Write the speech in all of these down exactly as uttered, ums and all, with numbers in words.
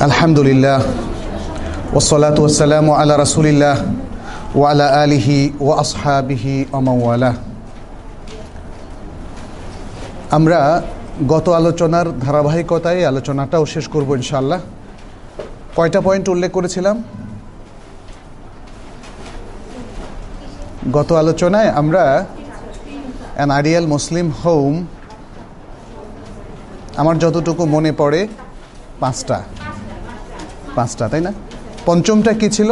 আলহামদুলিল্লাহ ওয়াসসালাতু ওয়াসসালামু আলা রাসূলিল্লাহ ওয়া আলা আলিহি ওয়া আসহাবিহি ওয়া মান ওয়ালাহ। আমরা গত আলোচনার ধারাবাহিকতায় আলোচনাটাও শেষ করব ইনশাআল্লাহ। কয়টা পয়েন্ট উল্লেখ করেছিলাম গত আলোচনায়? আমরা অ্যান আইডিয়াল মুসলিম হোম, আমার যতটুকু মনে পড়ে পাঁচটা পাঁচটা তাই না? পঞ্চমটা কি ছিল?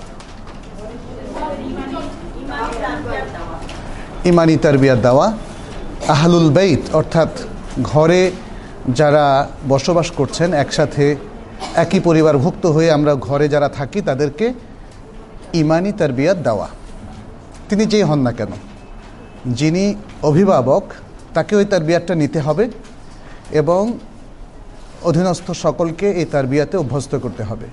ইমানি তারবিয়াত দেওয়া। আহলুল বাইত অর্থাৎ ঘরে যারা বসবাস করছেন, একসাথে একই পরিবারভুক্ত হয়ে আমরা ঘরে যারা থাকি, তাদেরকে ইমানি তারবিয়াত দেওয়া। তিনি যেই হন না কেন, যিনি অভিভাবক তাকে ওই তারবিয়াতটা নিতে হবে এবং অধীনস্থ সকলকে এই তারবিয়াতে অভ্যস্ত করতে হবে।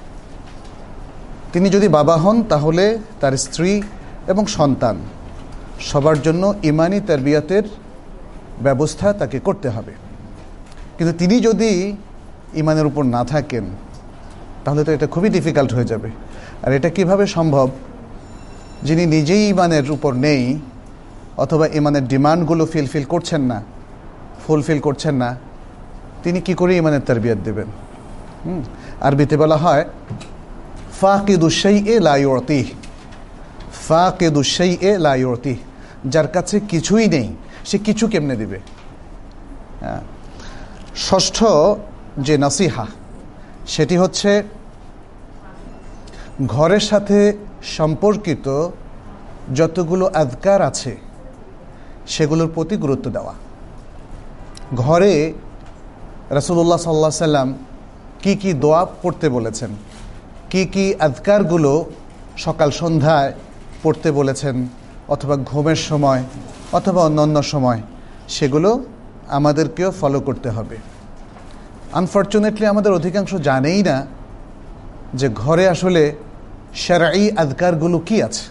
তিনি যদি বাবা হন তাহলে তার স্ত্রী এবং সন্তান সবার জন্য ইমানি তারবিয়াতের ব্যবস্থা তাকে করতে হবে। কিন্তু তিনি যদি ইমানের উপর না থাকেন তাহলে তো এটা খুবই ডিফিকাল্ট হয়ে যাবে। আর এটা কিভাবে সম্ভব? যিনি নিজেই ইমানের উপর নেই অথবা ইমানের ডিমান্ডগুলো ফিলফিল করছেন না, ফুলফিল করছেন না, তিনি কি করে ইমানের তারবিয়াত দেবেন? হুম আরবিতে বলা হয় ফাকিদুশ শাইই লা ইউতিহ, ফাকিদুশ শাইই লা ইউতিহ। যার কাছে কিছুই নেই সে কিছু কেমনে দিবে? হ্যাঁ, ষষ্ঠ যে নসিহা সেটি হচ্ছে ঘরের সাথে সম্পর্কিত যতগুলো আযকার আছে সেগুলোর প্রতি গুরুত্ব দেওয়া। ঘরে রাসূলুল্লাহ সাল্লাল্লাহু আলাইহি সাল্লাম কি কি দোয়া পড়তে বলেছেন, কি কি আযকারগুলো সকাল সন্ধ্যায় পড়তে বলেছেন, অথবা ঘুমের সময় অথবা অন্যান্য সময়, সেগুলো আমাদেরকেও ফলো করতে হবে। আনফর্চুনেটলি আমাদের অধিকাংশ জানেই না যে ঘরে আসলে শারঈ আযকারগুলো কি আছে।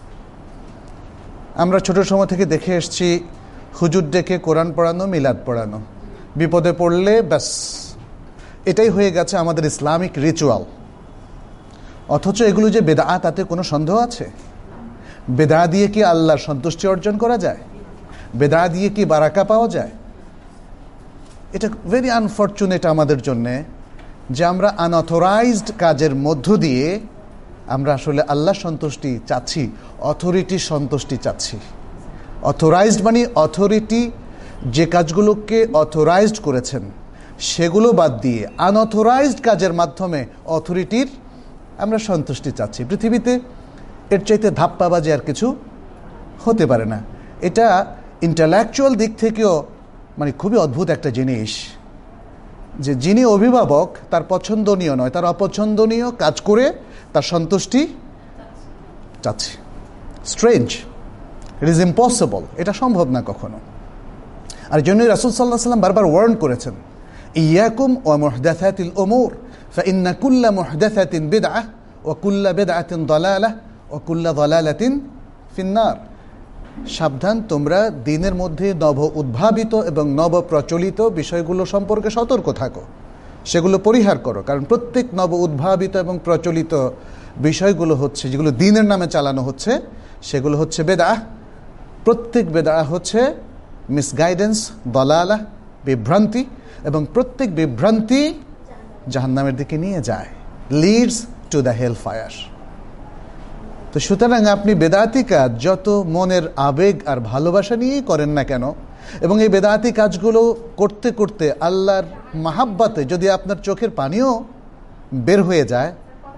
আমরা ছোট সময় থেকে দেখে এসেছি হুজুর ডেকে কোরআন পড়ানো, মিলাদ পড়ানো, বিপদে পড়লে ব্যাস এটাই হয়ে গেছে আমাদের ইসলামিক রিচুয়াল। অথচ এগুলো যে বেদআ, তাতে কোনো সন্দেহ আছে? বেদআ দিয়ে কি আল্লাহর সন্তুষ্টি অর্জন করা যায়? বেদআ দিয়ে কি বারাকা পাওয়া যায়? এটা ভেরি আনফর্চুনেট আমাদের জন্যে যে আমরা আনঅথরাইজড কাজের মধ্য দিয়ে আমরা আসলে আল্লাহ সন্তুষ্টি চাচ্ছি, অথরিটির সন্তুষ্টি চাচ্ছি। অথরাইজড মানে অথরিটি যে কাজগুলোকে অথরাইজড করেছেন সেগুলো বাদ দিয়ে আনঅথরাইজড কাজের মাধ্যমে অথরিটির আমরা সন্তুষ্টি চাচ্ছি। পৃথিবীতে এর চাইতে ধাপ্পাবাজি আর কিছু হতে পারে না। এটা ইন্টেলেকচুয়াল দিক থেকেও মানে খুবই অদ্ভুত একটা জিনিস যে যিনি অভিভাবক তার পছন্দনীয় নয়, তার অপছন্দনীয় কাজ করে তার সন্তুষ্টি চাচ্ছে। স্ট্রেঞ্জ, ইট ইজ ইম্পসিবল, এটা সম্ভব না কখনো। আর জন্যই রাসূল সাল্লাল্লাহু আলাইহি ওয়াসাল্লাম বারবার ওয়ার্ন করেছেন, ইয়াকুম ওয়া মুহদাসাতিল উমুর ফাইন্না কুল্লা মুহদাসাতিন বিদআহ ওয়া কুল্লা বিদআতিন দালালাহ ওয়া কুল্লা দালালাতিন ফিন্নার। সাবধান, তোমরা দ্বীনের মধ্যে নব উদ্ভাবিত এবং নব প্রচলিত বিষয়গুলো সম্পর্কে সতর্ক থাকো, সেগুলো পরিহার করো। কারণ প্রত্যেক নব উদ্ভাবিত এবং প্রচলিত বিষয়গুলো হচ্ছে, যেগুলো দ্বীনের নামে চালানো হচ্ছে, সেগুলো হচ্ছে বেদআহ। প্রত্যেক বেদআহ হচ্ছে মিসগাইডেন্স, দালালাহ, বিভ্রান্তি, এবং প্রত্যেক বিভ্রান্তি জাহান্নামের দিকে নিয়ে যায়, leads to the hell fire. তো সুতরাং আপনি বেদাতি কাজ যত মনের আবেগ আর ভালোবাসা নিয়েই করেন না কেন, এবং এই বেদাতি কাজগুলো করতে করতে আল্লাহর মাহাব্বাতে যদি আপনার চোখের পানিও বের হয়ে যায়,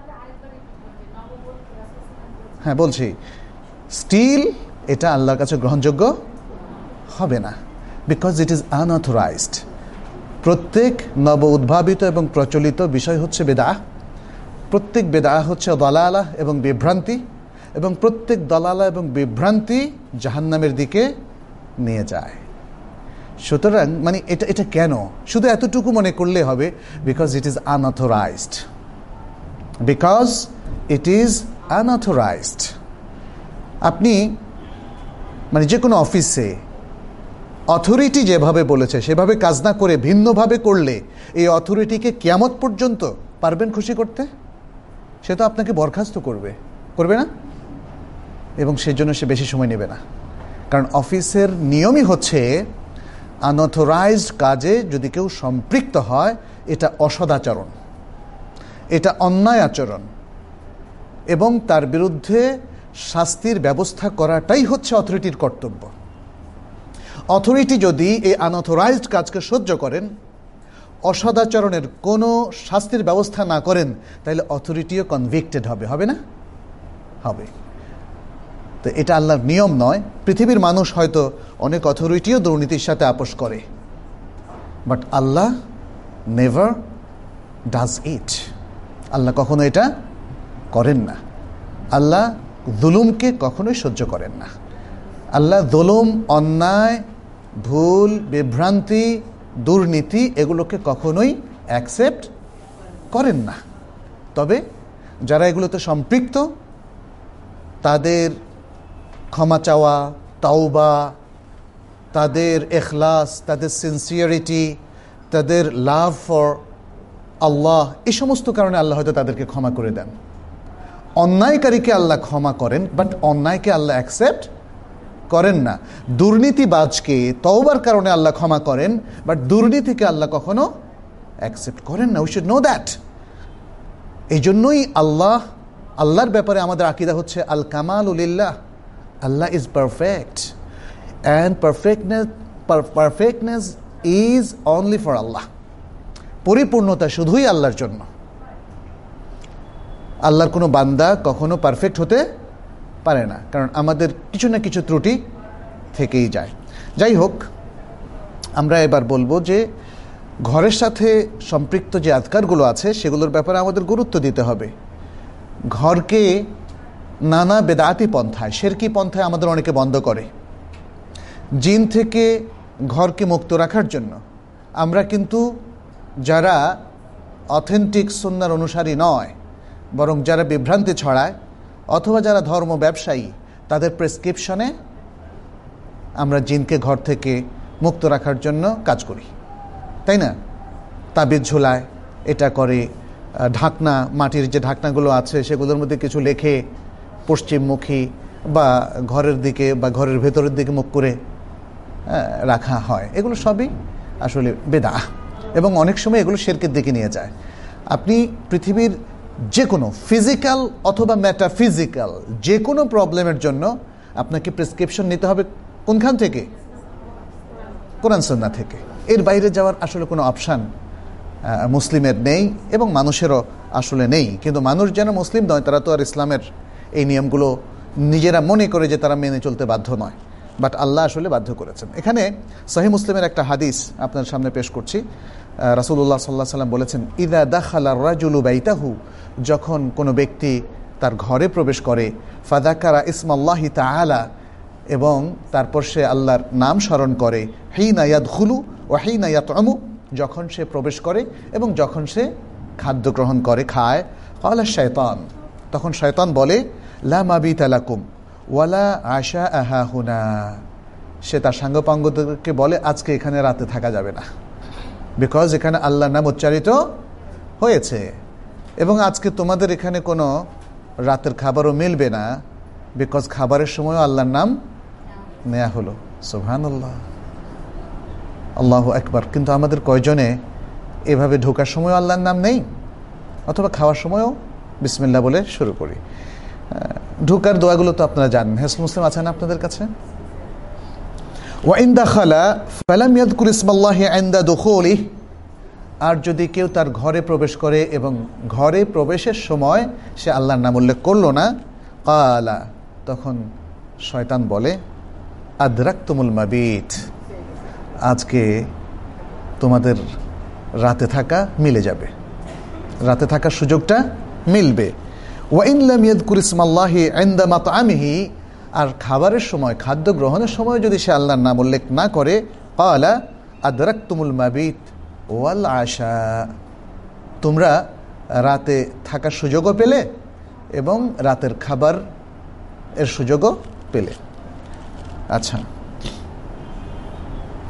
হ্যাঁ বলছি, স্টিল এটা আল্লাহর কাছে গ্রহণযোগ্য হবে না, বিকজ ইট ইজ আনঅথরাইজড। প্রত্যেক নব উদ্ভাবিত এবং প্রচলিত বিষয় হচ্ছে বেদাহ, প্রত্যেক বেদাহ হচ্ছে দালালাহ এবং বিভ্রান্তি, এবং প্রত্যেক দালালা এবং বিভ্রান্তি জাহান্নামের দিকে নিয়ে যায়। সুতরাং মানে এটা এটা কেন শুধু এতটুকু মনে করলে হবে? Because it is unauthorised, because it is unauthorised. আপনি মানে যে কোনো অফিসে অথরিটি যেভাবে বলেছে সেভাবে কাজ না করে ভিন্নভাবে করলে এই অথরিটিকে কিয়ামত পর্যন্ত পারবেন খুশি করতে? সে তো আপনাকে বরখাস্ত করবে, করবে না? এবং সেজন্য সে বেশি সময় নেবে না। কারণ অফিসের নিয়মই হচ্ছে আনঅথরাইজড কাজে যদি কেউ সম্পৃক্ত হয় এটা অসদাচরণ, এটা অন্যায় আচরণ, এবং তার বিরুদ্ধে শাস্তির ব্যবস্থা করাটাই হচ্ছে অথরিটির কর্তব্য। অথরিটি যদি এই আনঅথরাইজড কাজকে সহ্য করেন, অসদাচরণের কোনো শাস্তির ব্যবস্থা না করেন, তাহলে অথরিটিও কনভিক্টেড হবে, হবে না? হবে। তো এটা আল্লাহর নিয়ম নয়। পৃথিবীর মানুষ হয়তো অনেক অথরিটিও দুর্নীতির সাথে আপোষ করে, but Allah never does it. আল্লাহ কখনো এটা করেন না। আল্লাহ জুলুমকে কখনোই সহ্য করেন না। আল্লাহ জুলুম, অন্যায়, ভুল, বিভ্রান্তি, দুর্নীতি এগুলোকে কখনোই অ্যাকসেপ্ট করেন না। তবে যারা এগুলোতে সম্পৃক্ত তাদের ক্ষমা চাওয়া, তাওবা, তাদের এখলাস, তাদের সিনসিয়ারিটি, তাদের লাভ ফর আল্লাহ, এই সমস্ত কারণে আল্লাহ হয়তো তাদেরকে ক্ষমা করে দেন। অন্যায়কারীকে আল্লাহ ক্ষমা করেন, বাট অন্যায়কে আল্লাহ অ্যাকসেপ্ট করেন না। দুর্নীতিবাজকে তওবার কারণে আল্লাহ ক্ষমা করেন, বাট দুর্নীতিকে আল্লাহ কখনো অ্যাকসেপ্ট করেন না। We should know that. এই জন্যই আল্লাহ আল্লাহর ব্যাপারে আমাদের আকীদা হচ্ছে আল কামালু লিল্লাহ, Allah is perfect and perfectness perfectness is only for Allah. পরিপূর্ণতা শুধুই আল্লাহর জন্য। আল্লাহর কোনো বান্দা কখনো পারফেক্ট হতে পারে না, কারণ আমাদের কিছু না কিছু ত্রুটি থেকেই যায়। যাই হোক, আমরা এবার বলবো যে ঘরের সাথে সম্পৃক্ত যে আজকারগুলো আছে সেগুলোর ব্যাপারে আমাদের গুরুত্ব দিতে হবে। ঘরকে নানা বেদাতি পন্থায়, শিরকি পন্থায় আমাদের অনেকে বন্ধ করে। জিন থেকে ঘরকে মুক্ত রাখার জন্য আমরা কিন্তু যারা অথেন্টিক সুন্নাহর অনুসারী নয়, বরং যারা বিভ্রান্তি ছড়ায় অথবা যারা ধর্ম ব্যবসায়ী, তাদের প্রেসক্রিপশনে আমরা জিনকে ঘর থেকে মুক্ত রাখার জন্য কাজ করি, তাই না? তাবিজ ঝোলায়, এটা করে, ঢাকনা, মাটির যে ঢাকনাগুলো আছে সেগুলোর মধ্যে কিছু লেখে পশ্চিমমুখী বা ঘরের দিকে বা ঘরের ভেতরের দিকে মুখ করে রাখা হয়। এগুলো সবই আসলে বেদাহ, এবং অনেক সময় এগুলো শিরকের দিকে নিয়ে যায়। আপনি পৃথিবীর যে কোনো ফিজিক্যাল অথবা মেটাফিজিক্যাল যে কোনো প্রবলেমের জন্য আপনাকে প্রেসক্রিপশন নিতে হবে কোনখান থেকে? কোরআন সুন্নাহ থেকে। এর বাইরে যাওয়ার আসলে কোনো অপশান মুসলিমের নেই, এবং মানুষেরও আসলে নেই। কিন্তু মানুষ যেন মুসলিম নয়, তারা তো আর ইসলামের এই নিয়মগুলো নিজেরা মনে করে যে তারা মেনে চলতে বাধ্য নয়, বাট আল্লাহ আসলে বাধ্য করেছেন। এখানে সহিহ মুসলিমের একটা হাদিস আপনার সামনে পেশ করছি। রাসূলুল্লাহ সাল্লাল্লাহু আলাইহি ওয়াসাল্লাম বলেছেন, ইযা দাখালা রাজুলু বাইতাহু, যখন কোনো ব্যক্তি তার ঘরে প্রবেশ করে, ফাযাকারা ইসমাল্লাহি তাআলা, এবং তারপর সে আল্লাহর নাম স্মরণ করে, হিনা ইয়াদখুলু ওয়া হিনা ইয়াতআমু, যখন সে প্রবেশ করে এবং যখন সে খাদ্য গ্রহণ করে, খায়, ক্বালা শাইতান, তখন শয়তান বলে, লা মাবিতা লাকুম ওয়ালা আশা আহাহুনা, সে তার সাঙ্গপাঙ্গদেরকে বলে আজকে এখানে রাতে থাকা যাবে না, বিকজ এখানে আল্লাহর নাম উচ্চারিত হয়েছে, এবং আজকে তোমাদের এখানে কোনো রাতের খাবারও মিলবে না, বিকজ খাবারের সময়ও আল্লাহর নাম নেয়া হলো। সুবহানাল্লাহ, আল্লাহু আকবার। কিন্তু আমাদের কয়জনে এভাবে ঢোকার সময়ও আল্লাহর নাম নেই, অথবা খাওয়ার সময়ও বিসমিল্লাহ বলে শুরু করি? ঢোকার দোয়াগুলো তো আপনারা জানেন, হিসনুল মুসলিম আছে না আপনাদের কাছে? ওয়া ইন দাখালা ফালাম ইয়াযকুর ইসমাল্লাহি ইনদা দুখুলিহি, আর যদি কেউ তার ঘরে প্রবেশ করে এবং ঘরে প্রবেশের সময় সে আল্লাহর নাম উল্লেখ করলো না, ক্বালা, তখন শয়তান বলে, আদরাকতুমুল মাবিত, আজকে তোমাদের রাতে থাকা মিলে যাবে, রাতে থাকার সুযোগটা মিলবে। ওয়া ইন লাম ইয়াযকুর ইসমাল্লাহি ইনদা মাতআমিহি, আর খাবারের সময়, খাদ্য গ্রহণের সময় যদি সে আল্লাহর নাম উল্লেখ না করে, ক্বালা আদরাকতুমুল মাবিত ওয়াল আশা, তোমরা রাতে থাকার সুযোগও পেলে এবং রাতের খাবার এর সুযোগও পেলে। আচ্ছা,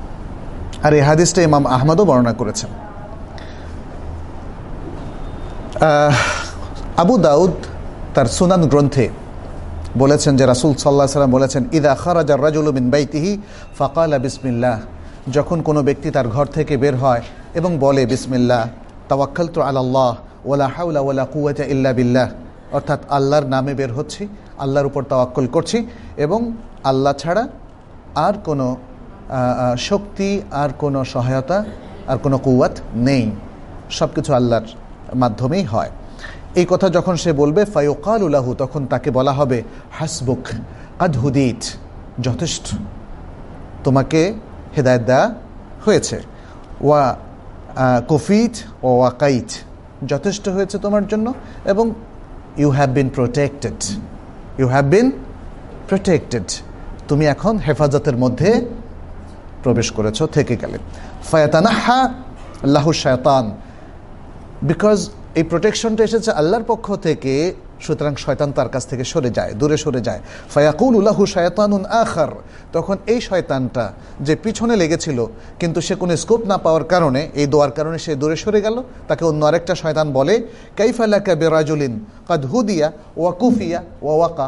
আর এই হাদিসটা ইমাম আহমদও বর্ণনা করেছেন। আবু দাউদ তার সুনান গ্রন্থে বলেছেন যে রাসূল সাল্লাল্লাহু আলাইহি ওয়াসাল্লাম বলেছেন, ইদা খারাজা রাজুলু মিন বাইতিহি ফাকালা বিসমিল্লাহ, যখন কোনো ব্যক্তি তার ঘর থেকে বের হয় এবং বলে বিসমিল্লাহ, তাওয়াক্কালতু আলাল্লাহ ওয়ালা হাওলা ওয়ালা কুওয়াতা ইল্লা বিল্লাহ, অর্থাৎ আল্লাহর নামে বের হচ্ছি, আল্লাহর উপর তাওয়াক্কুল করছি এবং আল্লাহ ছাড়া আর কোনো শক্তি, আর কোনো সহায়তা, আর কোনো কুওয়াত নেই, সব কিছু আল্লাহর মাধ্যমেই হয়। এই কথা যখন সে বলবে ফায়ুকালু লাহু, তখন তাকে বলা হবে হাসবুক কাদ হুদিত, যথেষ্ট, তোমাকে হেদায়েত দেওয়া হয়েছে, ওয়া কুফিত ও ওয়াকাইত, যথেষ্ট হয়েছে তোমার জন্য, এবং you have been protected, you have been protected, তুমি এখন হেফাজতের মধ্যে প্রবেশ করেছ, থেকে গেলে। ফায়াতানাহা লাহু শায়তান, বিকজ এই প্রোটেকশনটা এসেছে আল্লাহর পক্ষ থেকে, সুতরাং শয়তান তার কাছ থেকে সরে যায়, দূরে সরে যায়। ফায়াকুলু লাহু শায়তানুন আখার, তখন এই শয়তানটা যে পিছনে লেগেছিল কিন্তু সে কোনো স্কোপ না পাওয়ার কারণে, এই দোয়ার কারণে সে দূরে সরে গেল, তাকে অন্য আরেকটা শয়তান বলে কাইফা লাকা বিরাজুলিন কাদ হুদিয়া ওয়া কুফিয়া ওয়া ওয়াকা,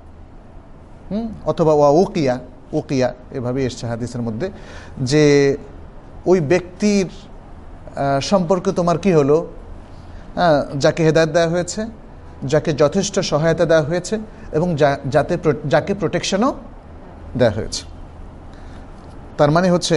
হুম অথবা ওয়া উকিয়া, উকিয়া এভাবে এসছে হাদিসের মধ্যে, যে ওই ব্যক্তির সম্পর্কে তোমার কি হলো, হ্যাঁ, যাকে হেদায়েত দেওয়া হয়েছে, যাকে যথেষ্ট সহায়তা দেওয়া হয়েছে এবং যাতে যাকে প্রোটেকশনও দেওয়া হয়েছে। তার মানে হচ্ছে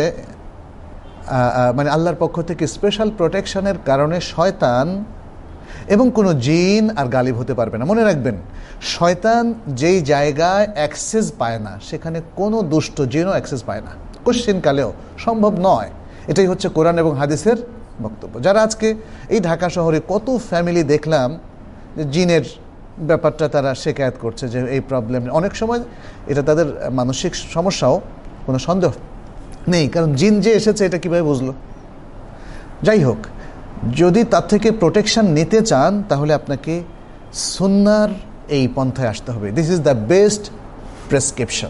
মানে আল্লাহর পক্ষ থেকে স্পেশাল প্রোটেকশনের কারণে শয়তান এবং কোনো জিন আর গালিব হতে পারবে না। মনে রাখবেন, শয়তান যেই জায়গায় অ্যাক্সেস পায় না সেখানে কোনো দুষ্ট জিনও অ্যাক্সেস পায় না, কোশ্চিন কালেও সম্ভব নয়। এটাই হচ্ছে কোরআন এবং হাদিসের বক্তব্য। যারা আজকে এই ঢাকা শহরে কত ফ্যামিলি দেখলাম যে জিনের ব্যাপারটা তারা শিকায়ত করছে, যে এই প্রবলেম, অনেক সময় এটা তাদের মানসিক সমস্যাও, কোনো সন্দেহ নেই, কারণ জিন যে এসেছে এটা কীভাবে বুঝলো। যাই হোক, যদি তার থেকে প্রোটেকশন নিতে চান তাহলে আপনাকে সুন্নাহর এই পন্থায় আসতে হবে। This is the best prescription.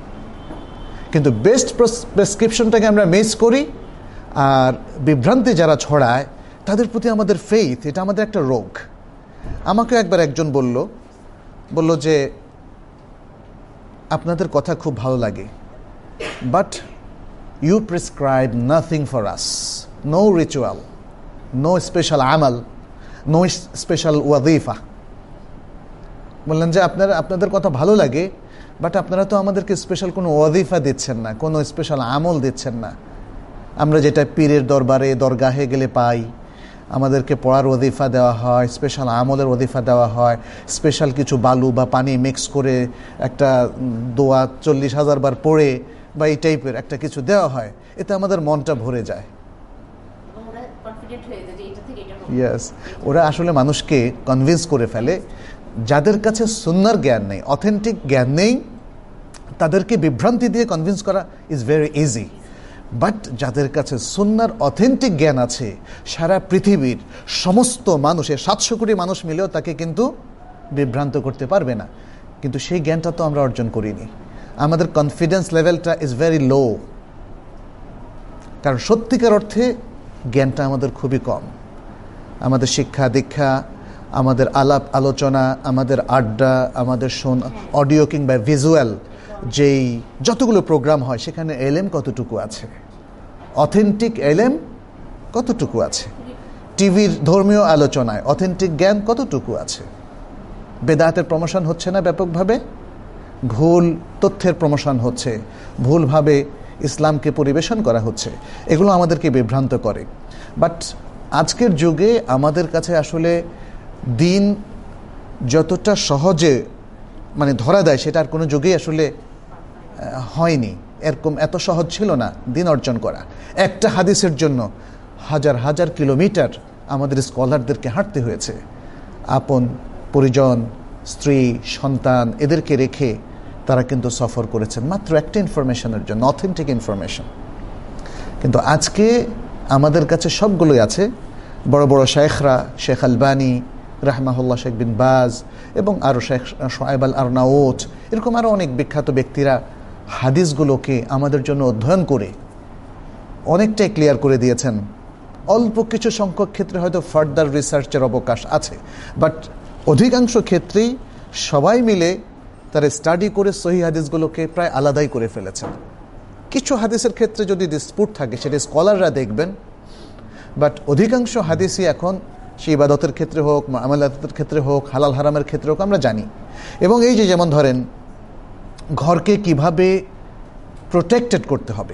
কিন্তু বেস্ট প্রেসক্রিপশনটাকে আমরা মিস করি, আর বিভ্রান্তি যারা ছড়ায় তাদের প্রতি আমাদের ফেইথ, এটা আমাদের একটা রোগ। আমাকে একবার একজন বলল বলল যে আপনাদের কথা খুব ভালো লাগে, but you prescribe nothing for us, no ritual, no special আমাল, নো স্পেশাল ওয়াজিফা। বললেন যে আপনারা আপনাদের কথা ভালো লাগে, বাট আপনারা তো আমাদেরকে স্পেশাল কোনো ওয়াজিফা দিচ্ছেন না, কোনো স্পেশাল আমল দিচ্ছেন না। আমরা যেটা পীরের দরবারে দরগাহে গেলে পাই, আমাদেরকে পড়ার ওয়াজিফা দেওয়া হয়, স্পেশাল আমলের ওয়াজিফা দেওয়া হয়, স্পেশাল কিছু বালু বা পানি মিক্স করে একটা দোয়া চল্লিশ হাজার বার পড়ে বা এই টাইপের একটা কিছু দেওয়া হয়, এতে আমাদের মনটা ভরে যায়। ইয়েস, ওরা আসলে মানুষকে কনভিন্স করে ফেলে। যাদের কাছে সুন্নাহর জ্ঞান নেই, অথেন্টিক জ্ঞান নেই, তাদেরকে বিভ্রান্তি দিয়ে কনভিন্স করা ইজ ভেরি ইজি। বাট যাদের কাছে সুন্নাহর অথেন্টিক জ্ঞান আছে, সারা পৃথিবীর সমস্ত মানুষের সাতশো কোটি মানুষ মিলেও তাকে কিন্তু বিভ্রান্ত করতে পারবে না। কিন্তু সেই জ্ঞানটা তো আমরা অর্জন করিনি। আমাদের কনফিডেন্স লেভেলটা ইজ ভেরি লো, কারণ সত্যিকার অর্থে জ্ঞানটা আমাদের খুবই কম। আমাদের শিক্ষা দীক্ষা, আমাদের আলাপ আলোচনা, আমাদের আড্ডা, আমাদের শোন অডিও কিংবা ভিজুয়াল যেই যতগুলো প্রোগ্রাম হয়, সেখানে এলেম কতটুকু আছে, অথেন্টিক এলেম কতটুকু আছে, টিভির ধর্মীয় আলোচনায় অথেন্টিক জ্ঞান কতটুকু আছে। বেদাতের প্রমোশন হচ্ছে না ব্যাপকভাবে, ভুল তথ্যের প্রমোশন হচ্ছে, ভুলভাবে ইসলামকে পরিবেশন করা হচ্ছে, এগুলো আমাদেরকে বিভ্রান্ত করে। বাট আজকের যুগে আমাদের কাছে আসলে দিন যতটা সহজে মানে ধরা দেয়, সেটা আর কোনো যুগেই আসলে হয়নি। এরকম এত সহজ ছিল না দিন অর্জন করা। একটা হাদিসের জন্য হাজার হাজার কিলোমিটার আমাদের স্কলারদেরকে হাঁটতে হয়েছে। আপন পরিজন, স্ত্রী, সন্তান এদেরকে রেখে তারা কিন্তু সফর করেছেন মাত্র একটা ইনফরমেশনের জন্য, অথেন্টিক ইনফরমেশন। কিন্তু আজকে আমাদের কাছে সবগুলোই আছে। বড় বড় শেখরা, শেখ আলবানী রাহমাহুল্লাহ, শেখ বিন বাজ এবং আরও শেখ শোয়েব আল আরনাউত, এরকম আরও অনেক বিখ্যাত ব্যক্তিরা হাদিসগুলোকে আমাদের জন্য অধ্যয়ন করে অনেকটাই ক্লিয়ার করে দিয়েছেন, অল্প কিছু সংখ্যক ক্ষেত্রে হয়তো ফার্দার রিসার্চের অবকাশ আছে, বাট অধিকাংশ ক্ষেত্রেই সবাই মিলে তারা স্টাডি করে সহিহ হাদিসগুলোকে প্রায় আলাদাই করে ফেলেছেন। কিছু হাদিসের ক্ষেত্রে যদি ডিসপুট থাকে সেটা স্কলাররা দেখবেন, বাট অধিকাংশ হাদিসই এখন সেই ইবাদতের ক্ষেত্রে হোক, আমলাতের ক্ষেত্রে হোক, হালাল হারামের ক্ষেত্রে হোক আমরা জানি। এবং এই যে যেমন ধরেন ঘরকে কিভাবে প্রোটেক্টেড করতে হবে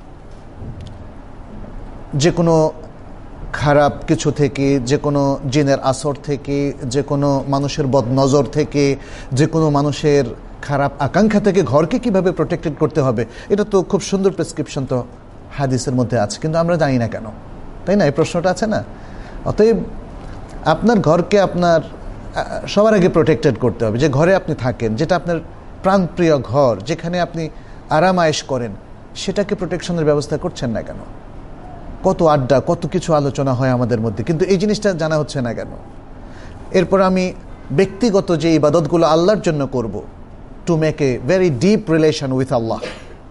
যে কোনো খারাপ কিছু থেকে, যে কোনো জিনের আসর থেকে, যে কোনো মানুষের বদনজর থেকে, যে কোনো মানুষের খারাপ আকাঙ্ক্ষা থেকে ঘরকে কিভাবে প্রোটেক্টেড করতে হবে, এটা তো খুব সুন্দর প্রেসক্রিপশন তো হাদিসের মধ্যে আছে, কিন্তু আমরা জানি না কেন, তাই না? এই প্রশ্নটা আছে না? অতএব আপনার ঘরকে আপনার সবার আগে প্রোটেক্টেড করতে হবে। যে ঘরে আপনি থাকেন, যেটা আপনার প্রাণপ্রিয় ঘর, যেখানে আপনি আরাম আয়েশ করেন, সেটাকে প্রোটেকশনের ব্যবস্থা করছেন না কেন? কত আড্ডা, কত কিছু আলোচনা হয় আমাদের মধ্যে, কিন্তু এই জিনিসটা জানা হচ্ছে না কেন? এরপর আমি ব্যক্তিগত যে ইবাদতগুলো আল্লাহর জন্য করব, to make a very deep relation with Allah,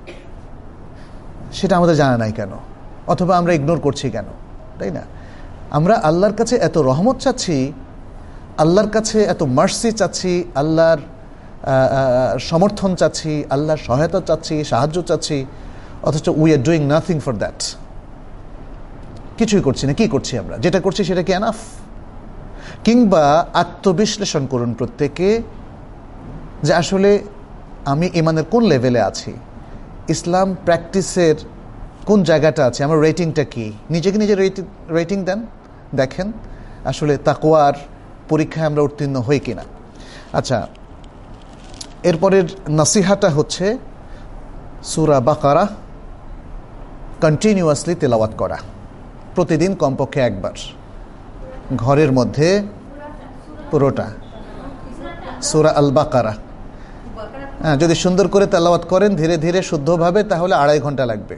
সেটা আমাদের জানা নাই কেন? অথবা আমরা ইগনোর করছি কেন? তাই না? আমরা আল্লাহর কাছে এত রহমত চাচ্ছি, আল্লাহর কাছে এত মার্সি চাচ্ছি, আল্লাহর সমর্থন চাচ্ছি, আল্লাহর সহায়তা চাচ্ছি, সাহায্য চাচ্ছি, অথচ we are doing nothing for that. কিছুই করছি না। কি করছি আমরা? যেটা করছি সেটা কি এনাফ? কিংবা আত্মবিশ্লেষণ করুন প্রত্যেকে, যে আসলে আমি ইমানের কোন লেভেলে আছি, ইসলাম প্র্যাকটিসের কোন জায়গাটা আছে, আমার রেটিংটা কি? নিজেকে নিজে রেটিং রেটিং দেন, দেখেন আসলে তাকওয়ার পরীক্ষায় আমরা উত্তীর্ণ হই কিনা। আচ্ছা, এরপরের নাসিহাটা হচ্ছে সূরা বাকারা কন্টিনিউয়াসলি তেলাওয়াত করা, প্রতিদিন কমপক্ষে একবার, ঘরের মধ্যে পুরোটা সূরা আল বাকারা। হ্যাঁ, যদি সুন্দর করে তেলাওয়াত করেন ধীরে ধীরে শুদ্ধভাবে, তাহলে আড়াই ঘন্টা লাগবে।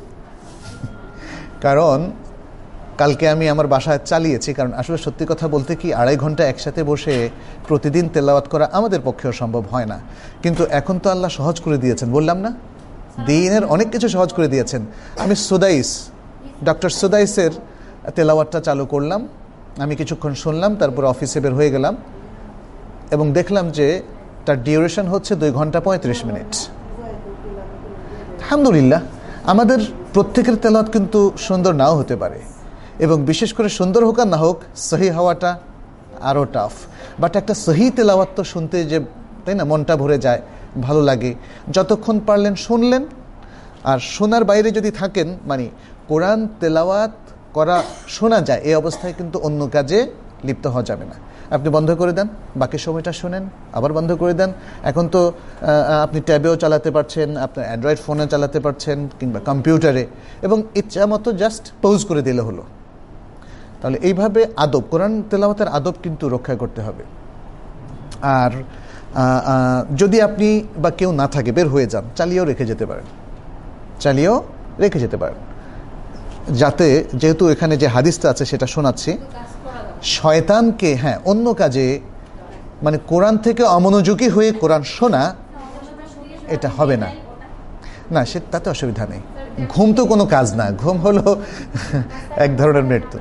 কারণ কালকে আমি আমার বাসায় চালিয়েছি, কারণ আসলে সত্যি কথা বলতে কি, আড়াই ঘন্টা একসাথে বসে প্রতিদিন তেলাওয়াত করা আমাদের পক্ষেও সম্ভব হয় না। কিন্তু এখন তো আল্লাহ সহজ করে দিয়েছেন, বললাম না, দ্বীনের অনেক কিছু সহজ করে দিয়েছেন। আমি সুদাইস, ডক্টর সুদাইসের তেলাওয়াতটা চালু করলাম, আমি কিছুক্ষণ শুনলাম, তারপর অফিসে বের হয়ে গেলাম এবং দেখলাম যে তার ডিউরেশন হচ্ছে দুই ঘন্টা পঁয়ত্রিশ মিনিট। আলহামদুলিল্লাহ, আমাদের প্রত্যেকের তেলাওয়াত কিন্তু সুন্দর নাও হতে পারে, এবং বিশেষ করে সুন্দর হোক আর না হোক, সহি হওয়াটা আরও টাফ। বাট একটা সহি তেলাওয়াত তো শুনতে, যে তাই না, মনটা ভরে যায়, ভালো লাগে। যতক্ষণ পারলেন শুনলেন, আর শোনার বাইরে যদি থাকেন, মানে কোরআন তেলাওয়াত করা শোনা যায়, এই অবস্থায় কিন্তু অন্য কাজে লিপ্ত হওয়া যাবে না। আপনি বন্ধ করে দেন, বাকি সময়টা শোনেন, আবার বন্ধ করে দেন। এখন তো আপনি ট্যাবেও চালাতে পারছেন, আপনার অ্যান্ড্রয়েড ফোনে চালাতে পারছেন, কিংবা কম্পিউটারে, এবং ইচ্ছা মতো জাস্ট পজ করে দিলে হলো। তাহলে এইভাবে আদব, কোরআন তেলাওয়াতের আদব কিন্তু রক্ষা করতে হবে। আর যদি আপনি বা কেউ না থাকে, বের হয়ে যান, চালিয়েও রেখে যেতে পারেন, চালিয়েও রেখে যেতে পারেন, যাতে, যেহেতু এখানে যে হাদিসটা আছে সেটা শোনাচ্ছি, শয়তানকে, হ্যাঁ, অন্য কাজে, মানে কোরআন থেকে অমনোযোগী হয়ে কোরআন শোনা, এটা হবে না। না, সে তাতে অসুবিধা নেই। ঘুম তো কোনো কাজ না, ঘুম হলো এক ধরনের মৃত্যু।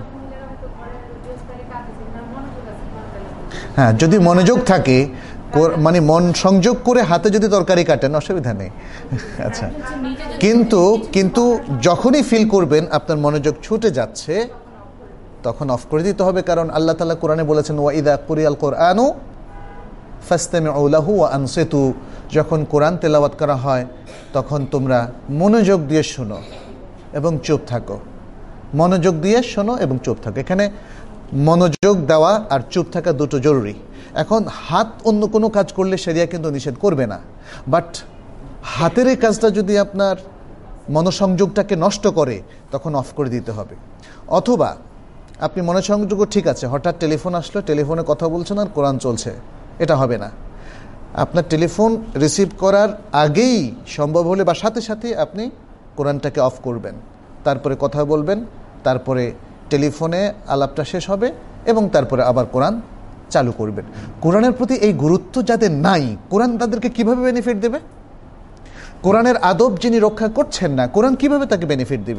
হ্যাঁ, যদি মনোযোগ থাকে, মানে মন সংযোগ করে হাতে যদি তরকারি কাটেন, অসুবিধা নেই। আচ্ছা, কিন্তু কিন্তু যখনই ফিল করবেন আপনার মনোযোগ ছুটে যাচ্ছে, তখন অফ করে দিতে হবে। কারণ আল্লাহ তাআলা কোরআনে বলেছেন, ওয়া ইযা কুরিয়াল কুরআনু ফাসতামিউ লাহু ওয়া আনসিতু, যখন কোরআন তেলাওয়াত করা হয় তখন তোমরা মনোযোগ দিয়ে শোনো এবং চুপ থাকো। মনোযোগ দিয়ে শোনো এবং চুপ থাকো। এখানে মনোযোগ দেওয়া আর চুপ থাকা দুটো জরুরি। এখন হাত অন্য কোনো কাজ করলে শরিয়া কিন্তু নিষেধ করবে না, বাট হাতের এই কাজটা যদি আপনার মনোসংযোগটাকে নষ্ট করে, তখন অফ করে দিতে হবে। অথবা আপনি মনোসংযোগ ঠিক আছে, হঠাৎ টেলিফোন আসলো, টেলিফোনে কথা বলছেন আর কোরআন চলছে, এটা হবে না। আপনার টেলিফোন রিসিভ করার আগেই সম্ভব হলে বা সাথে সাথে আপনি কোরআনটাকে অফ করবেন, তারপরে কথা বলবেন, তারপরে টেলিফোনে আলাপটা শেষ হবে এবং তারপরে আবার কোরআন চালু করবেন। কোরআনের প্রতি এই গুরুত্ব যাদের নাই, কোরআন তাদেরকে কিভাবে বেনিফিট দেবে? কোরআনের আদব যিনি রক্ষা করছেন না, কোরআন কিভাবে তাকে বেনিফিট দিবে?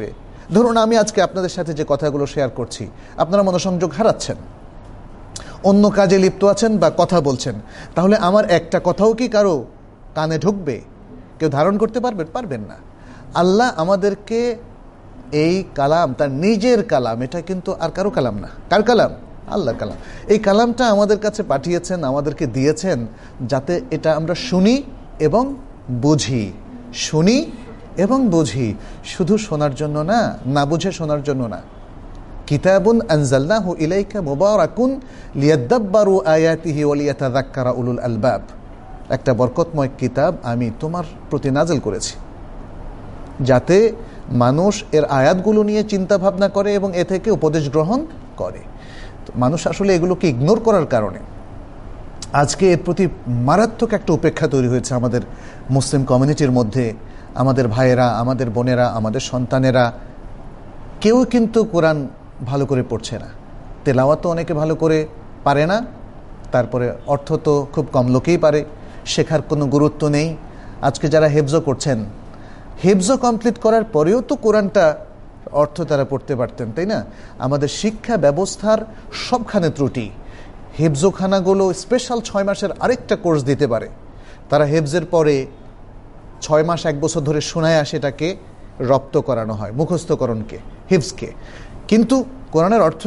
ধরুন আমি আজকে আপনাদের সাথে যে কথাগুলো শেয়ার করছি, আপনারা মনোসংযোগ হারাচ্ছেন, অন্য কাজে লিপ্ত আছেন বা কথা বলছেন, তাহলে আমার একটা কথাও কি কারো কানে ঢুকবে? কেউ ধারণ করতে পারবেন? পারবেন না। আল্লাহ আমাদেরকে এই কালাম, তার নিজের কালাম, এটা কিন্তু আর কারো কালাম না। কার কালাম? আল্লাহর কালাম। এই কালামটা আমাদের কাছে পাঠিয়েছেন, আমাদেরকে দিয়েছেন, যাতে এটা আমরা শুনি এবং বুঝি। শুনি এবং বুঝি, শুধু শোনার জন্য না, না বুঝে শোনার জন্য না। কিতাবুন আনজালনাহু ইলাইকা মুবারাকুন লিয়াদাব্বারু আয়াতিহি ওয়া লিয়াতাযাক্কারা উলুল আলবাব। একটা বরকতময় কিতাব আমি তোমার প্রতি নাযিল করেছি, যাতে মানুষ এর আয়াতগুলো নিয়ে চিন্তা ভাবনা করে এবং এ থেকে উপদেশ গ্রহণ করে। মানুষ আসলে এগুলোকে ইগনোর করার কারণে আজকে এর প্রতি মারাত্মক একটা উপেক্ষা তৈরি হয়েছে আমাদের মুসলিম কমিউনিটির মধ্যে। আমাদের ভাইয়েরা, আমাদের বোনেরা, আমাদের সন্তানেরা কেউ কিন্তু কোরআন ভালো করে পড়ছে না। তেলাওয়াত তো অনেকে ভালো করে পারে না, তারপরে অর্থ তো খুব কম লোকেই পারে, শেখার কোনো গুরুত্ব নেই। আজকে যারা হেফজো করছেন, হেফজো কমপ্লিট করার পরেও তো কোরআনটা অর্থ তারা পড়তে পারতেন, তাই না? আমাদের শিক্ষা ব্যবস্থার সবখানে ত্রুটি। হেফজোখানাগুলো স্পেশাল ছয় মাসের আরেকটা কোর্স দিতে পারে। তারা হেফজের পরে ছয় মাস এক বছর ধরে শোনায় আসে, এটাকে রপ্ত করানো হয়, মুখস্থকরণকে, হিফজকে। কিন্তু কোরআনের অর্থ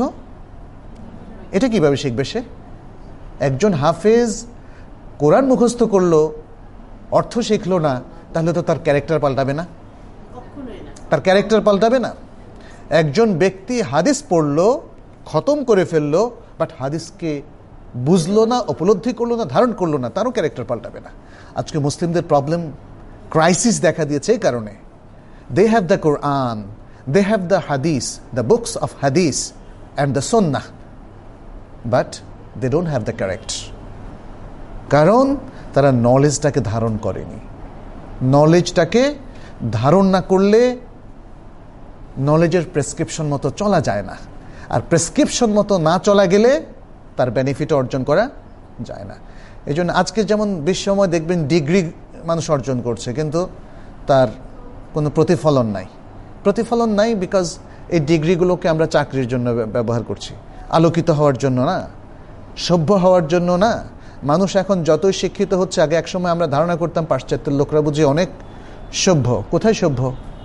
এটা কিভাবে শিখবে সে? একজন হাফেজ কোরআন মুখস্থ করলো, অর্থ শিখলো না, তাহলে তো তার ক্যারেক্টার পাল্টাবে না, তার ক্যারেক্টার পাল্টাবে না। একজন ব্যক্তি হাদিস পড়লো, খতম করে ফেললো, বাট হাদিসকে বুঝলো না, উপলব্ধি করলো না, ধারণ করলো না, তারও ক্যারেক্টার পাল্টাবে না। আজকে মুসলিমদের প্রবলেম, ক্রাইসিস দেখা দিয়েছে এই কারণে। They have the Quran, they have the hadith, the books of hadith and the sunnah, but they don't have the character. কারণ তারা নলেজটাকে ধারণ করেনি। নলেজটাকে ধারণ না করলে নলেজের প্রেসক্রিপশন মতো চলা যায় না, আর প্রেসক্রিপশন মতো না চলা গেলে তার বেনিফিট অর্জন করা যায় না। এই জন্য আজকে যেমন বিশ্বময় দেখবেন ডিগ্রি মানুষ অর্জন করছে, কিন্তু তার কোনো প্রতিফলন নাই। প্রতিফলন নাই বিকজ এই ডিগ্রিগুলোকে আমরা চাকরির জন্য ব্যবহার করছি, আলোকিত হওয়ার জন্য না, সভ্য হওয়ার জন্য না। মানুষ এখন যতই শিক্ষিত হচ্ছে, আগে এক সময় আমরা ধারণা করতাম পাশ্চাত্যের লোকরা বুঝি অনেক সভ্য। কোথায় সভ্য?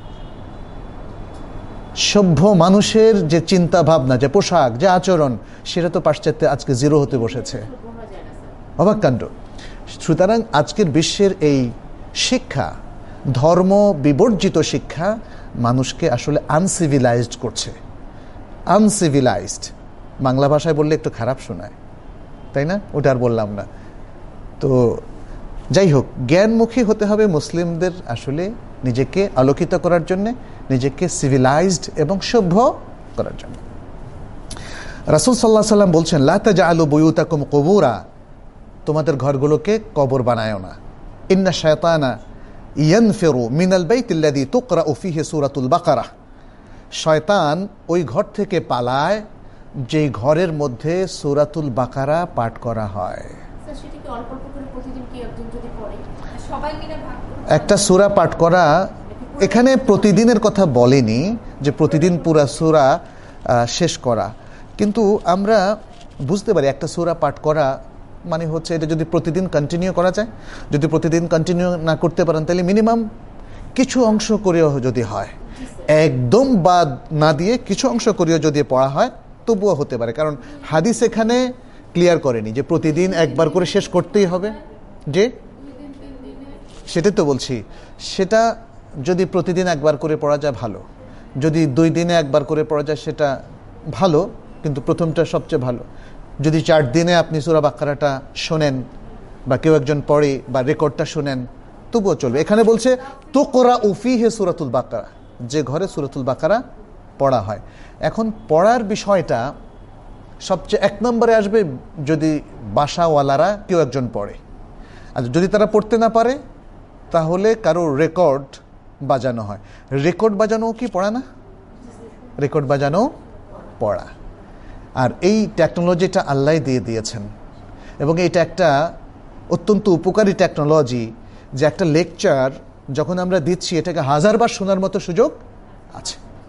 সভ্য মানুষের যে চিন্তা ভাবনা, যে পোশাক, যে আচরণ, সেটা তো পাশ্চাত্যে আজকে জিরো হতে বসেছে। অবাক কাণ্ড। সুতরাং আজকের বিশ্বের এই শিক্ষা, ধর্ম বিবর্জিত শিক্ষা, মানুষকে আসলে আনসিভিলাইজড করছে। আনসিভিলাইজড বাংলা ভাষায় বললে একটু খারাপ শোনায়, তাই না? ওটা আর বললাম না। তো যাই হোক, জ্ঞানমুখী হতে হবে মুসলিমদের আসলে নিজেকে আলোকিত করার জন্যে, নিজেকে সিভিলাইজড এবং সভ্য করার জন্য। রাসূল সাল্লাল্লাহু আলাইহি ওয়াসাল্লাম বলছেন, লা তাজআলু বুয়ুতাকুম কুবুরা, তোমাদের ঘরগুলোকে কবর বানায়ও না। ইন্না শায়তানা ইয়ানফিরু মিনাল বাইতিল্লাযী তুকরাউ ফীহি সূরাতুল বাকারা, শয়তান ওই ঘর থেকে পালায় যেই ঘরের মধ্যে সূরাতুল বাকারা পাঠ করা হয়। একটা সূরা পাঠ করা, এখানে প্রতিদিনের কথা বলেনি যে প্রতিদিন পুরা সূরা শেষ করা, কিন্তু আমরা বুঝতে পারি একটা সূরা পাঠ করা মানে হচ্ছে এটা যদি প্রতিদিন কন্টিনিউ করা যায়। যদি প্রতিদিন কন্টিনিউ না করতে পারেন, তাহলে মিনিমাম কিছু অংশ করেও যদি হয়, একদম বাদ না দিয়ে কিছু অংশ করেও যদি পড়া হয়, তবুও হতে পারে। কারণ হাদিস এখানে ক্লিয়ার করেনি যে প্রতিদিন একবার করে শেষ করতেই হবে। যে সেটাই তো বলছি, সেটা যদি প্রতিদিন একবার করে পড়া যায় ভালো, যদি দুই দিনে একবার করে পড়া যায় সেটা ভালো, কিন্তু প্রথমটা সবচেয়ে ভালো। যদি চার দিনে আপনি সূরা বাকারাটা শোনেন বা কেউ একজন পড়ে বা রেকর্ডটা শোনেন, তবুও চলবে। এখানে বলছে তুকরাউ ফীহি সূরাতুল বাকারা, যে ঘরে সূরাতুল বাকারা পড়া হয়। এখন পড়ার বিষয়টা সবচেয়ে এক নম্বরে আসবে যদি বাসাওয়ালারা কেউ একজন পড়ে। আর যদি তারা পড়তে না পারে, তাহলে কারো রেকর্ড বাজানো হয়। রেকর্ড বাজানো কি পড়া না? রেকর্ড বাজানো পড়া। আর এই টেকনোলজিটা আল্লাহ দিয়ে দিয়েছেন, এবং এটা একটা অত্যন্ত উপকারী টেকনোলজি, যে একটা লেকচার যখন আমরা দিচ্ছি, এটাকে হাজারবার শোনার মতো সুযোগ আছে।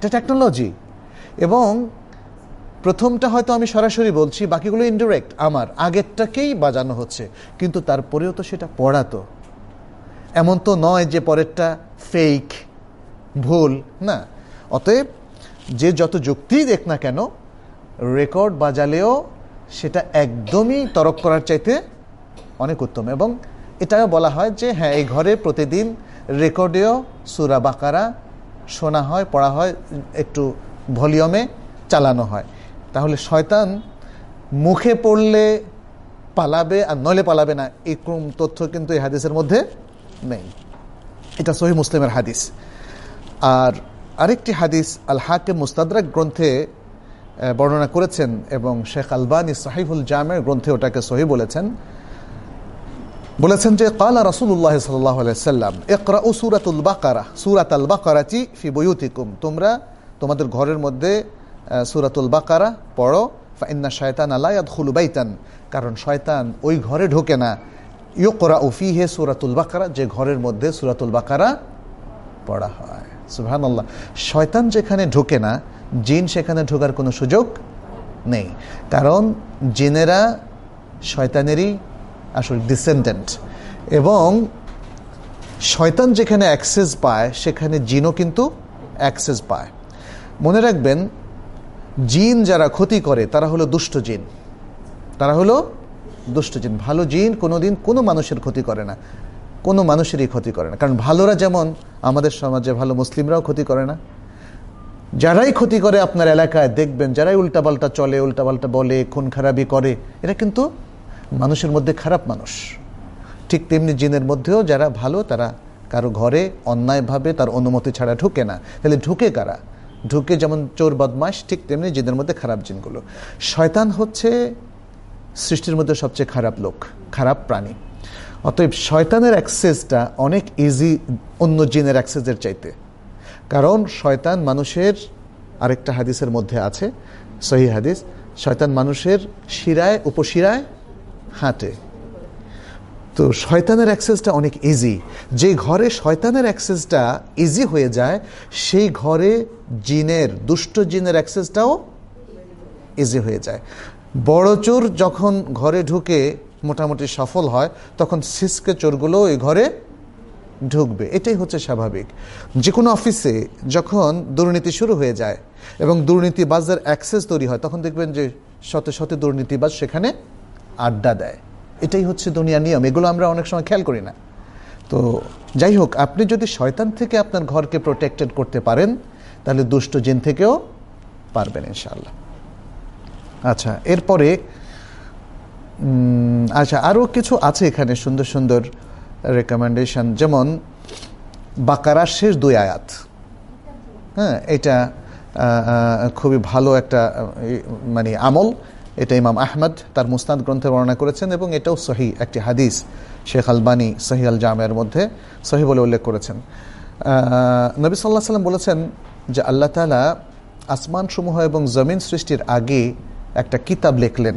এটা টেকনোলজি। এবং প্রথমটা হয়তো আমি সরাসরি বলছি, বাকিগুলো ইনডিরেক্ট, আমার আগেরটাকেই বাজানো হচ্ছে, কিন্তু তারপরেও তো সেটা পড়াতো। এমন তো নয় যে পরেরটা ফেক, ভুল না। অতএব যে যত যুক্তিই দেখ না কেন, রেকর্ড বাজালেও সেটা একদমই তরক করার চাইতে অনেক উত্তম। এবং এটাও বলা হয় যে হ্যাঁ, এই ঘরে প্রতিদিন রেকর্ডেও সূরা বাকারা শোনা হয়, পড়া হয়, একটু ভলিউমে চালানো হয়। তাহলে শয়তান মুখে পড়লে পালাবে আর নইলে পালাবে না, এই ক্রম তথ্য কিন্তু এই হাদিসের মধ্যে নেই। এটা সহিহ মুসলিমের হাদিস। আর আরেকটি হাদিস আল হাকিম মুস্তাদরাক গ্রন্থে বর্ণনা করেছেন এবং শেখ আলবানী সাহিহুল জামের গ্রন্থে ওটাকে সহিহ বলেছেন। বলেছেন যে ক্বালা রাসূলুল্লাহ সাল্লাল্লাহু আলাইহি ওয়াসাল্লাম ইকরাউ সূরাতুল বাকারা সূরাতাল বাকারাতি ফি বুয়ুতিকুম, তোমরা তোমাদের ঘরের মধ্যে সূরাতুল বাকারা পড়ো। ফা ইন্না শায়তানা লা ইয়াদখুলু বাইতান, কারণ শয়তান ওই ঘরে ঢোকে না, ইউকরাউ ফিহি সূরাতুল বাকারা, যে ঘরের মধ্যে সূরাতুল বাকারা পড়া হয়। সুবহানাল্লাহ। শয়তান যেখানে ঢোকে না, জিন সেখানে ঢোকার কোনো সুযোগ নেই, কারণ জিনেরা শয়তানেরই আসলে ডিসেন্ডেন্ট। এবং শয়তান যেখানে অ্যাক্সেস পায় সেখানে জিনও কিন্তু অ্যাক্সেস পায়। মনে রাখবেন, জিন যারা ক্ষতি করে তারা হলো দুষ্ট জিন, তারা হলো দুষ্ট জিন। ভালো জিন কোনোদিন কোনো মানুষের ক্ষতি করে না, কোনো মানুষেরই ক্ষতি করে না। কারণ ভালোরা যেমন আমাদের সমাজে ভালো মুসলিমরাও ক্ষতি করে না, যারাই ক্ষতি করে আপনার এলাকায় দেখবেন, যারাই উল্টাপাল্টা চলে, উল্টাপাল্টা বলে, খুন খারাপি করে, এরা কিন্তু মানুষের মধ্যে খারাপ মানুষ। ঠিক তেমনি জিনের মধ্যেও যারা ভালো, তারা কারো ঘরে অন্যায়ভাবে তার অনুমতি ছাড়া ঢুকে না। তাহলে ঢুকে কারা? ঢুকে যেমন চোর বদমাশ, ঠিক তেমনি জিনের মধ্যে খারাপ জিনগুলো। শয়তান হচ্ছে সৃষ্টির মধ্যে সবচেয়ে খারাপ লোক, খারাপ প্রাণী। অতএব শয়তানের অ্যাক্সেসটা অনেক ইজি অন্য জিনের অ্যাক্সেসের চাইতে, কারণ শয়তান মানুষের, আরেকটা হাদিসের মধ্যে আছে সহিহ হাদিস, শয়তান মানুষের শিরায় উপশিরায় হাঁটে। তো শয়তানের অ্যাক্সেসটা অনেক ইজি। যে ঘরে শয়তানের অ্যাক্সেসটা ইজি হয়ে যায়, সেই ঘরে জিনের, দুষ্ট জিনের অ্যাক্সেসটাও ইজি হয়ে যায়। বড় চোর যখন ঘরে ঢুকে মোটামুটি সফল হয়, তখন সিসকে চোরগুলো ওই ঘরে ঢুকবে, এটাই হচ্ছে স্বাভাবিক। যে কোনো অফিসে যখন দুর্নীতি শুরু হয়ে যায় এবং দুর্নীতিবাজদের অ্যাক্সেস তৈরি হয়, তখন দেখবেন যে শত শত দুর্নীতিবাজ সেখানে আড্ডা দেয়। এটাই হচ্ছে দুনিয়ার নিয়ম, এগুলো আমরা অনেক সময় খেয়াল করি না। তো যাই হোক, আপনি যদি শয়তান থেকে আপনার ঘরকে প্রোটেক্টেড করতে পারেন, তাহলে দুষ্ট জিন থেকেও পারবেন ইনশাআল্লাহ। আচ্ছা, এরপরে আচ্ছা আরও কিছু আছে এখানে সুন্দর সুন্দর রেকমেন্ডেশন, যেমন বাকারার শেষ দুই আয়াত। হ্যাঁ, এটা খুবই ভালো একটা মানে আমল। এটা ইমাম আহমদ তার মুসনাদ গ্রন্থে বর্ণনা করেছেন এবং এটাও সহি একটি হাদিস। শেখ আলবানী সহি আল জামের মধ্যে সহি বলে উল্লেখ করেছেন। নবী সাল্লাল্লাহু আলাইহি ওয়াসাল্লাম বলেছেন যে আল্লাহ তাআলা আসমান সমূহ এবং জমিন সৃষ্টির আগে একটা কিতাব লিখলেন।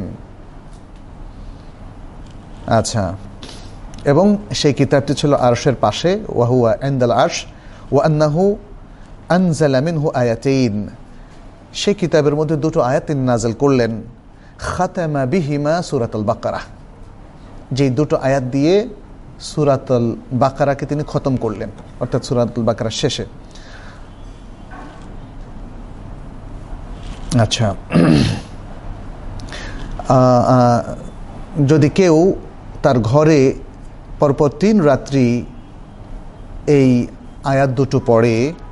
আচ্ছা, এবং সেই কিতাবটি ছিল আরশের পাশে, ওয়া হুয়া ইনদাল আরশ ওয়া আন্নাহু আনজালা মিনহু আয়াতাইন। সেই কিতাবের মধ্যে দুটো আয়াত তিনি নাযিল করলেন, খাতামা বিহিমা সূরাতুল বাকারা, যে দুটো আয়াত দিয়ে সূরাতুল বাকারাকে তিনি খতম করলেন, অর্থাৎ সূরাতুল বাকারার শেষে। আচ্ছা, যদি কেউ তার ঘরে পরপর তিন রাত্রি এই আয়াত দুটো পড়ে,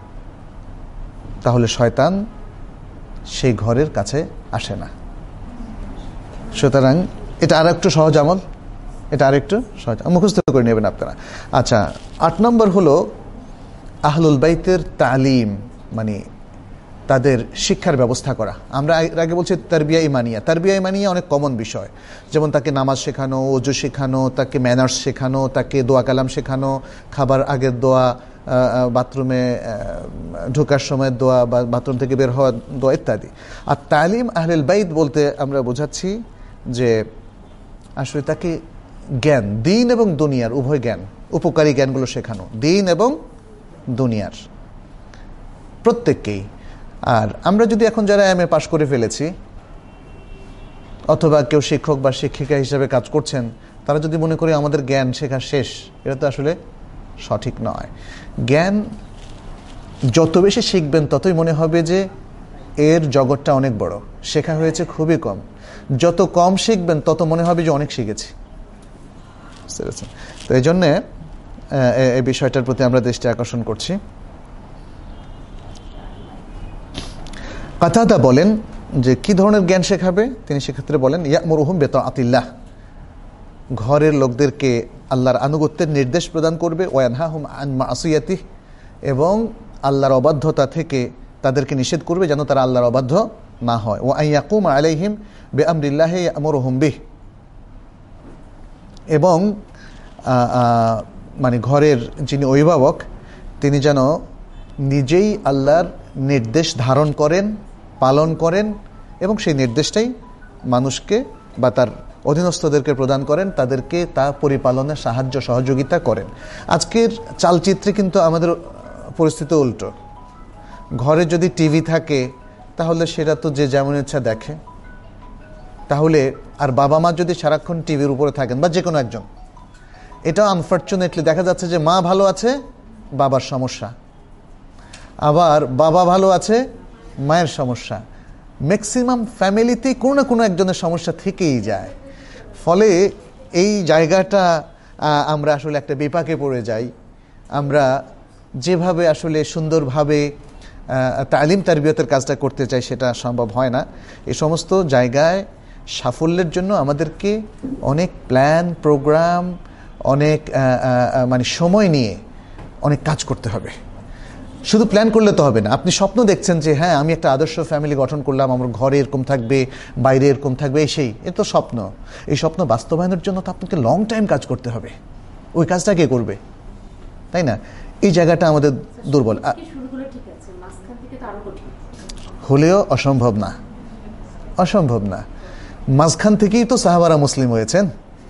তাহলে শয়তান সেই ঘরের কাছে আসে না। সুতরাং এটা আর একটু সহজ আমল, এটা আর একটু সহজ, মুখস্থ করে নেবেন আপনারা। আচ্ছা, আট নম্বর হলো আহলুল বাইতের তালিম, মানে তাদের শিক্ষার ব্যবস্থা করা। আমরা আগে বলছি তারবিয়া ইমানিয়া। তারবিয়া ইমানিয়া অনেক কমন বিষয়, যেমন তাকে নামাজ শেখানো, ওযু শেখানো, তাকে ম্যানার্স শেখানো, তাকে দোয়া কালাম শেখানো, খাবার আগের দোয়া, বাথরুমে ঢোকার সময় দোয়া বা বাথরুম থেকে বের হওয়ার দোয়া ইত্যাদি। আর তালিম আহলুল বাইত বলতে আমরা বোঝাচ্ছি যে আসলে তাকে জ্ঞান, দিন এবং দুনিয়ার উভয় জ্ঞান, উপকারী জ্ঞানগুলো শেখানো, দিন এবং দুনিয়ার প্রত্যেককেই। আর আমরা যদি এখন যারা এম এ পাশ করে ফেলেছি অথবা কেউ শিক্ষক বা শিক্ষিকা হিসেবে কাজ করছেন, তারা যদি মনে করি আমাদের জ্ঞান শেখা শেষ, এটা তো আসলে সঠিক নয়। জ্ঞান যত বেশি শিখবেন ততই মনে হবে যে এর জগৎটা অনেক বড়, শেখা হয়েছে খুবই কম। যত কম শিখবেন তত মনে হবে যে অনেক শিখেছি। তো এই জন্যে এই বিষয়টার প্রতি আমরা দৃষ্টি আকর্ষণ করছি। কাতাদা বলেন যে কি ধরনের জ্ঞান শেখাবে, তিনি সেক্ষেত্রে বলেন ইয়ামুরুহুম বিতাআতিল্লাহ, ঘরের লোকদেরকে আল্লাহর আনুগত্যের নির্দেশ প্রদান করবে, ওয়ানহাহুম আন মাসিয়াতিহ, এবং আল্লাহর অবাধ্যতা থেকে তাদেরকে নিষেধ করবে যেন তারা আল্লাহর অবাধ্য না হয়। ওয়া আইয়াকুম আলাইহিম বিআমরিল্লাহি ইয়ামুরুহুম বিহ, এবং মানে ঘরের যিনি অভিভাবক তিনি যেন নিজেই আল্লাহর নির্দেশ ধারণ করেন, পালন করেন, এবং সেই নির্দেশটাই মানুষকে বা তার অধীনস্থদেরকে প্রদান করেন, তাদেরকে তা পরিপালনে সাহায্য সহযোগিতা করেন। আজকের চালচিত্রে কিন্তু আমাদের পরিস্থিতি উল্টো। ঘরে যদি টিভি থাকে তাহলে সেটা তো যে যেমন ইচ্ছা দেখে, তাহলে আর বাবা মা যদি সারাক্ষণ টিভির উপরে থাকেন বা যে কোনো একজন, এটা আনফর্চুনেটলি দেখা যাচ্ছে যে মা ভালো আছে, বাবার সমস্যা, আবার বাবা ভালো আছে, মায়ের সমস্যা। ম্যাক্সিমাম ফ্যামিলিতেই কোনো না কোনো একজনের সমস্যা থেকেই যায়। ফলে এই জায়গাটা আমরা আসলে একটা বিপাকে পড়ে যাই। আমরা যেভাবে আসলে সুন্দরভাবে তালিম তারবিয়তের কাজটা করতে চাই সেটা সম্ভব হয় না। এই সমস্ত জায়গায় সাফল্যের জন্য আমাদেরকে অনেক প্ল্যান, প্রোগ্রাম, অনেক মানে সময় নিয়ে অনেক কাজ করতে হবে। শুধু প্ল্যান করলে তো হবে না। আপনি স্বপ্ন দেখছেন যে হ্যাঁ আমি একটা আদর্শ ফ্যামিলি গঠন করলাম, আমার ঘরে এরকম থাকবে, বাইরে এরকম থাকবে, এই সেই, এ তো স্বপ্ন। এই স্বপ্ন বাস্তবায়নের জন্য তো আপনাকে লং টাইম কাজ করতে হবে। ওই কাজটা কে করবে, তাই না? এই জায়গাটা আমাদের দুর্বল, হলেও অসম্ভব না, অসম্ভব না। মাঝখান থেকেই তো সাহাবারা মুসলিম হয়েছেন।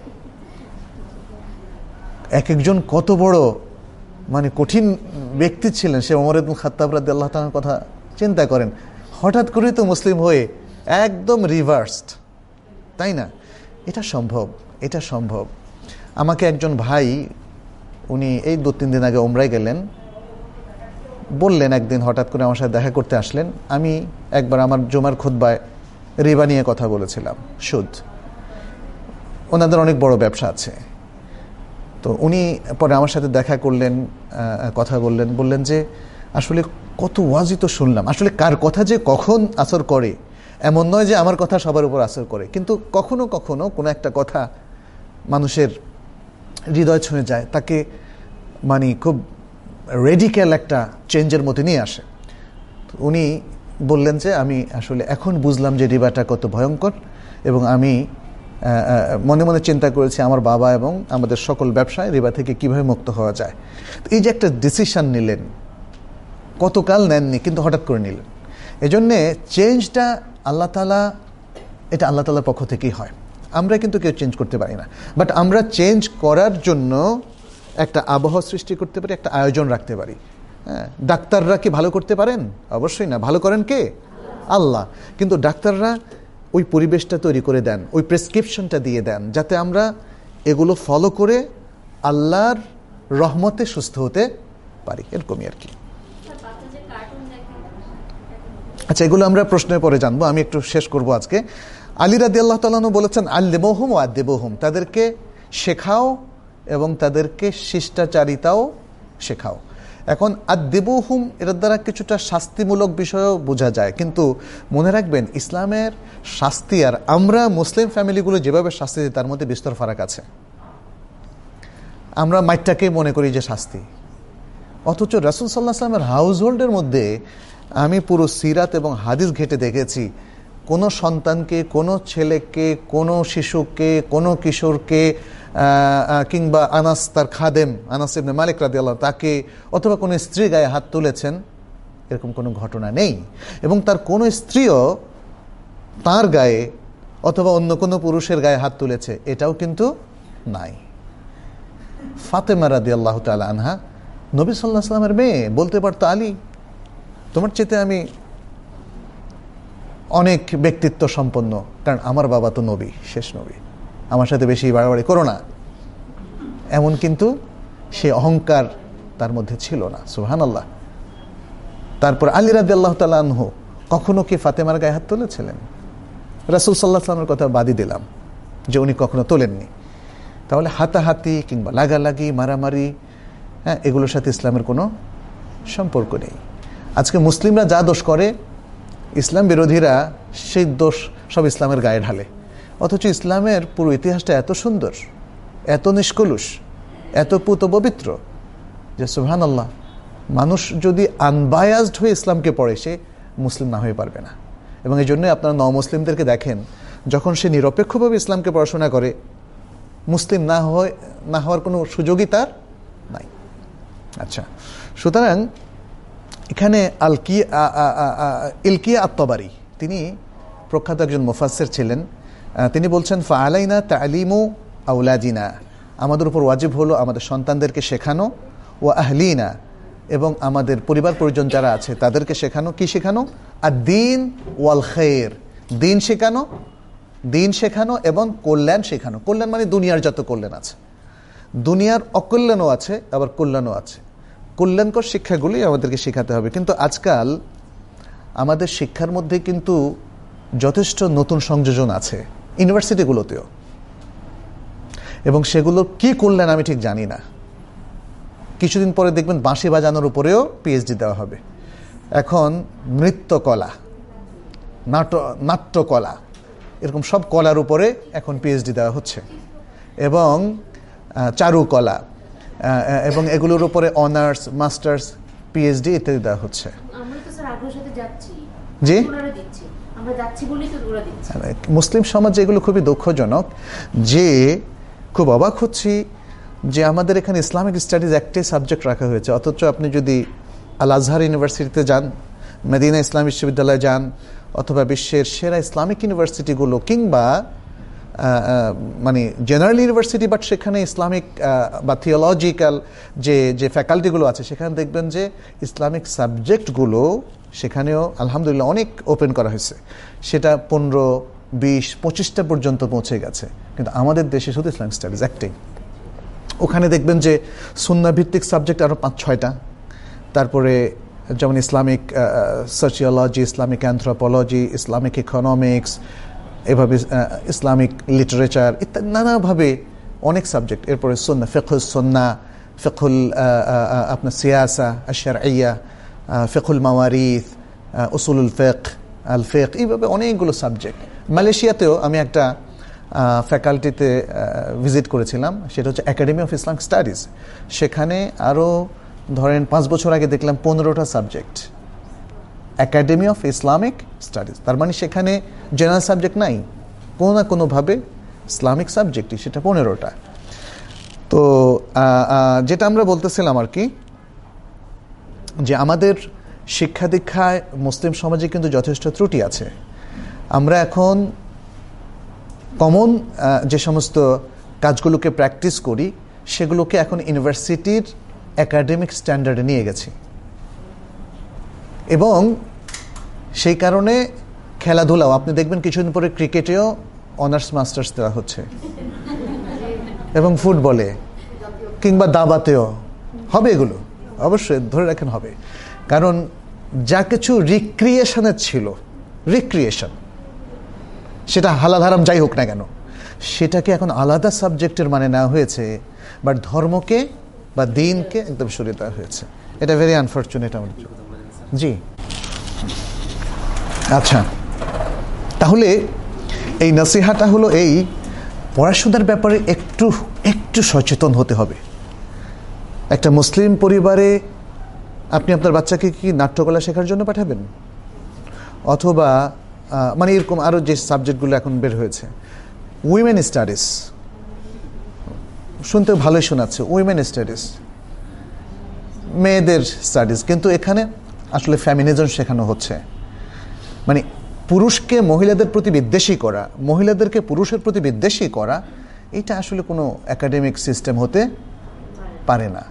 এক একজন কত বড় মানে কঠিন ব্যক্তি ছিলেন। সে ওমর ইবনে খাত্তাব রাদিয়াল্লাহু তাআলার কথা চিন্তা করেন, হঠাৎ করে তো মুসলিম হয়ে একদম রিভার্সড, তাই না? এটা সম্ভব, এটা সম্ভব। আমাকে একজন ভাই, উনি এই দু তিন দিন আগে ওমরায় গেলেন, বললেন একদিন হঠাৎ করে আমার সাথে দেখা করতে আসলেন। আমি একবার আমার জুমার খুতবায় রিবা নিয়ে কথা বলেছিলাম, সুদ। ওনাদের অনেক বড় ব্যবসা আছে। তো উনি পরে আমার সাথে দেখা করলেন, কথা বললেন, বললেন যে আসলে কত ওয়াজই তো শুনলাম, আসলে কার কথা যে কখন আসর করে এমন নয় যে আমার কথা সবার উপর আসর করে, কিন্তু কখনো কখনো কোনো একটা কথা মানুষের হৃদয় ছুঁয়ে যায়, তাকে মানে খুব রেডিক্যাল একটা চেঞ্জের মধ্যে নিয়ে আসে। উনি বললেন যে আমি আসলে এখন বুঝলাম যে রিবাটা কত ভয়ঙ্কর, এবং আমি মনে মনে চিন্তা করেছি আমার বাবা এবং আমাদের সকল ব্যবসায় রিবা থেকে কিভাবে মুক্ত হওয়া যায়। এই যে একটা ডিসিশন নিলেন, কতকাল নেননি কিন্তু হঠাৎ করে নিলেন। এই জন্যে চেঞ্জটা আল্লাহ তাআলা, এটা আল্লাহ তাআলার পক্ষ থেকেই হয়। আমরা কিন্তু কেউ চেঞ্জ করতে পারি না, বাট আমরা চেঞ্জ করার জন্য একটা আবহাওয়া সৃষ্টি করতে পারি, একটা আয়োজন রাখতে পারি। হ্যাঁ, ডাক্তাররা কি ভালো করতে পারেন? অবশ্যই না। ভালো করেন কে? আল্লাহ। কিন্তু ডাক্তাররা ওই পরিবেশটা তৈরি করে দেন, ওই প্রেসক্রিপশনটা দিয়ে দেন, যাতে আমরা এগুলো ফলো করে আল্লাহর রহমতে সুস্থ হতে পারি, এরকমই আর কি। আচ্ছা, এগুলো আমরা প্রশ্নের পরে জানবো, আমি একটু শেষ করব আজকে। আলী রাদিয়াল্লাহু তাআলা আনহু বলেছেন আল্লিমুহুম ওয়া আদিবুহুম, তাদেরকে শেখাও এবং তাদেরকে শিষ্টাচারিতাও শেখাও। এখন আদিবুহুম এর দ্বারা কিছুটা শাস্তিমূলক বিষয়ও বোঝা যায়, কিন্তু মনে রাখবেন ইসলামের শাস্তি আর আমরা মুসলিম ফ্যামিলিগুলো যেভাবে শাস্তি দিই তার মধ্যে বিস্তর ফারাক আছে। আমরা মাইটটাকেই মনে করি যে শাস্তি, অথচ রাসূল সাল্লাল্লাহু আলাইহি ওয়াসাল্লামের হাউস হোল্ডের মধ্যে আমি পুরো সিরাত এবং হাদিস ঘেটে দেখেছি কোনো সন্তানকে, কোনো ছেলেকে, কোনো শিশুকে, কোনো কিশোরকে কিংবা আনাস তার খাদেম আনাস ইবনে মালিক রাদিয়াল্লাহু তাকে অথবা কোনো স্ত্রী গায়ে হাত তুলেছেন এরকম কোনো ঘটনা নেই। এবং তার কোনো স্ত্রীও তার গায়ে অথবা অন্য কোনো পুরুষের গায়ে হাত তুলেছে এটাও কিন্তু নাই। ফাতেমা রাদিয়াল্লাহু তাআলা আনহা নবী সাল্লাল্লাহু আলাইহি ওয়াসাল্লামের মেয়ে, বলতে পারতো আলী তোমার চেয়ে আমি অনেক ব্যক্তিত্ব সম্পন্ন, কারণ আমার বাবা তো নবী, শেষ নবী, আমার সাথে বেশি বাড়াবাড়ি করো না, এমন কিন্তু সে অহংকার তার মধ্যে ছিল না। সুবহানাল্লাহ। তারপর আলী রাদিয়াল্লাহু তাআলা আনহু কখনো কি ফাতেমার গায়ে হাত তুলেছিলেন? রাসূল সাল্লাল্লাহু আলাইহি ওয়াসাল্লামের কথা বাদই দিলাম যে উনি কখনো তোলেননি। তাহলে হাতাহাতি কিংবা লাগালাগি, মারামারি, হ্যাঁ, এগুলোর সাথে ইসলামের কোনো সম্পর্ক নেই। আজকে মুসলিমরা যা দোষ করে, ইসলাম বিরোধীরা সেই দোষ সব ইসলামের গায়ে ঢালে। অথচ ইসলামের পুরো ইতিহাসটা এত সুন্দর, এত নিষ্কলুষ, এত পুত পবিত্র যে সুবহানাল্লাহ, মানুষ যদি আনবায়াসড হয়ে ইসলামকে পড়ে সে মুসলিম না হয়ে পারবে না। এবং এই জন্যই আপনারা নও-মুসলিমদেরকে দেখেন, যখন সে নিরপেক্ষভাবে ইসলামকে পড়াশোনা করে, মুসলিম না হয় না হওয়ার কোনো সুযোগই তার নাই। আচ্ছা, সুতরাং এখানে আলকি ইলকিয়া আত-তাবারি, তিনি প্রখ্যাত একজন মুফাসসির ছিলেন। তিনি বলছেন, ফাআলাইনা তালিমু আওলাদিনা, আমাদের উপর ওয়াজিব হলো আমাদের সন্তানদেরকে শেখানো, ও আহলিনা, এবং আমাদের পরিবার পরিজন যারা আছে তাদেরকে শেখানো। কি শেখানো? আদ-দীন ওয়াল খায়র, দিন শেখানো, দিন শেখানো এবং কল্যাণ শেখানো। কল্যাণ মানে দুনিয়ার যত কল্যাণ আছে, দুনিয়ার অকল্যাণও আছে, আবার কল্যাণও আছে। কল্যাণকর শিক্ষাগুলি আমাদেরকে শেখাতে হবে। কিন্তু আজকাল আমাদের শিক্ষার মধ্যে কিন্তু যথেষ্ট নতুন সংযোজন আছে ইউনিভার্সিটিগুলোতেও, এবং সেগুলো কি কল্যাণ আমি ঠিক জানি না। কিছুদিন পরে দেখবেন বাঁশি বাজানোর উপরেও পিএইচডি দেওয়া হবে। এখন নৃত্যকলা, নাট নাট্যকলা, এরকম সব কলার উপরে এখন পিএইচডি দেওয়া হচ্ছে, এবং চারুকলা, এবং এগুলোর উপরে অনার্স, মাস্টার্স, পিএইচডি ইত্যাদি দেওয়া হচ্ছে। জি, মুসলিম সমাজে এগুলো খুবই দুঃখজনক, যে খুব অবাক হচ্ছি যে আমাদের এখানে ইসলামিক স্টাডিজ একটাই সাবজেক্ট রাখা হয়েছে, অথচ আপনি যদি আল আজহার ইউনিভার্সিটিতে যান, মদিনা ইসলাম বিশ্ববিদ্যালয়ে যান, অথবা বিশ্বের সেরা ইসলামিক ইউনিভার্সিটিগুলো, কিংবা মানে জেনারেল ইউনিভার্সিটি, বাট সেখানে ইসলামিক বা থিওলজিক্যাল যে যে ফ্যাকাল্টিগুলো আছে, সেখানে দেখবেন যে ইসলামিক সাবজেক্টগুলো সেখানেও আলহামদুলিল্লাহ অনেক ওপেন করা হয়েছে। সেটা পনেরো, বিশ, পঁচিশটা পর্যন্ত পৌঁছে গেছে। কিন্তু আমাদের দেশে শুধু ইসলামিক স্টাডিজ একটাই। ওখানে দেখবেন যে সুন্নাহ ভিত্তিক সাবজেক্ট আরও পাঁচ ছয়টা, তারপরে যেমন Islamic sociology, Islamic anthropology, Islamic economics, এভাবে ইসলামিক লিটারেচার ইত্যাদি নানাভাবে অনেক সাবজেক্ট। এরপরে সুন্নাহ, ফিকহুস সুন্নাহ, ফিকহুল আপনার সিয়াসা আশ-শারঈয়া, ফিকহুল মাওয়ারিথ, উসুলুল ফিকহ, আল ফিকহ, এইভাবে অনেকগুলো সাবজেক্ট। মালয়েশিয়াতেও আমি একটা ফ্যাকাল্টিতে ভিজিট করেছিলাম, সেটা হচ্ছে একাডেমি অফ ইসলামিক স্টাডিজ। সেখানে আরও ধরেন পাঁচ বছর আগে দেখলাম পনেরোটা subject, academy of Islamic studies. তার মানে সেখানে জেনারেল সাবজেক্ট নাই, কোনো না কোনোভাবে ইসলামিক সাবজেক্টই, সেটা পনেরোটা। তো যেটা আমরা বলতেছিলাম আর কি, যে আমাদের শিক্ষা দীক্ষায় মুসলিম সমাজে কিন্তু যথেষ্ট ত্রুটি আছে। আমরা এখন কমন যে সমস্ত কাজগুলোকে প্র্যাকটিস করি, সেগুলোকে এখন ইউনিভার্সিটির একাডেমিক স্ট্যান্ডার্ডে নিয়ে গেছি, এবং সেই কারণে খেলাধুলাও আপনি দেখবেন কিছুদিন পরে ক্রিকেটেও অনার্স মাস্টার্স দেওয়া হচ্ছে, এবং ফুটবলে কিংবা দাবাতেও হবে। এগুলো অবশ্যই ধরে রাখেন হবে, কারণ যা কিছু রিক্রিয়েশনের ছিল, রিক্রিয়েশন সেটা হালাল হারাম যাই হোক না কেন, সেটাকে এখন আলাদা সাবজেক্টের মানে নেওয়া হয়েছে, বাট ধর্মকে বা দিনকে একদম সরিয়ে দেওয়া হয়েছে। এটা ভেরি আনফর্চুনেট আমাদের জন্য। জি, আচ্ছা, তাহলে এই নসিহাটা হলো এই, পড়াশোনার ব্যাপারে একটু একটু সচেতন হতে হবে। একটা মুসলিম পরিবারে আপনি আপনার বাচ্চাকে কি নাট্যকলা শেখার জন্য পাঠাবেন, অথবা মানে এরকম আরও যে সাবজেক্টগুলো এখন বের হয়েছে, উইমেন স্টাডিজ, শুনতে ভালোই শোনাচ্ছে, উইমেন স্টাডিজ, মেয়েদের স্টাডিজ, কিন্তু এখানে আসলে ফেমিনিজম শেখানো হচ্ছে। মানে পুরুষকে মহিলাদের প্রতি বিদ্বেষী করা, মহিলাদেরকে পুরুষের প্রতি বিদ্বেষী করা, এটা আসলে কোনো একাডেমিক সিস্টেম হতে পারে না।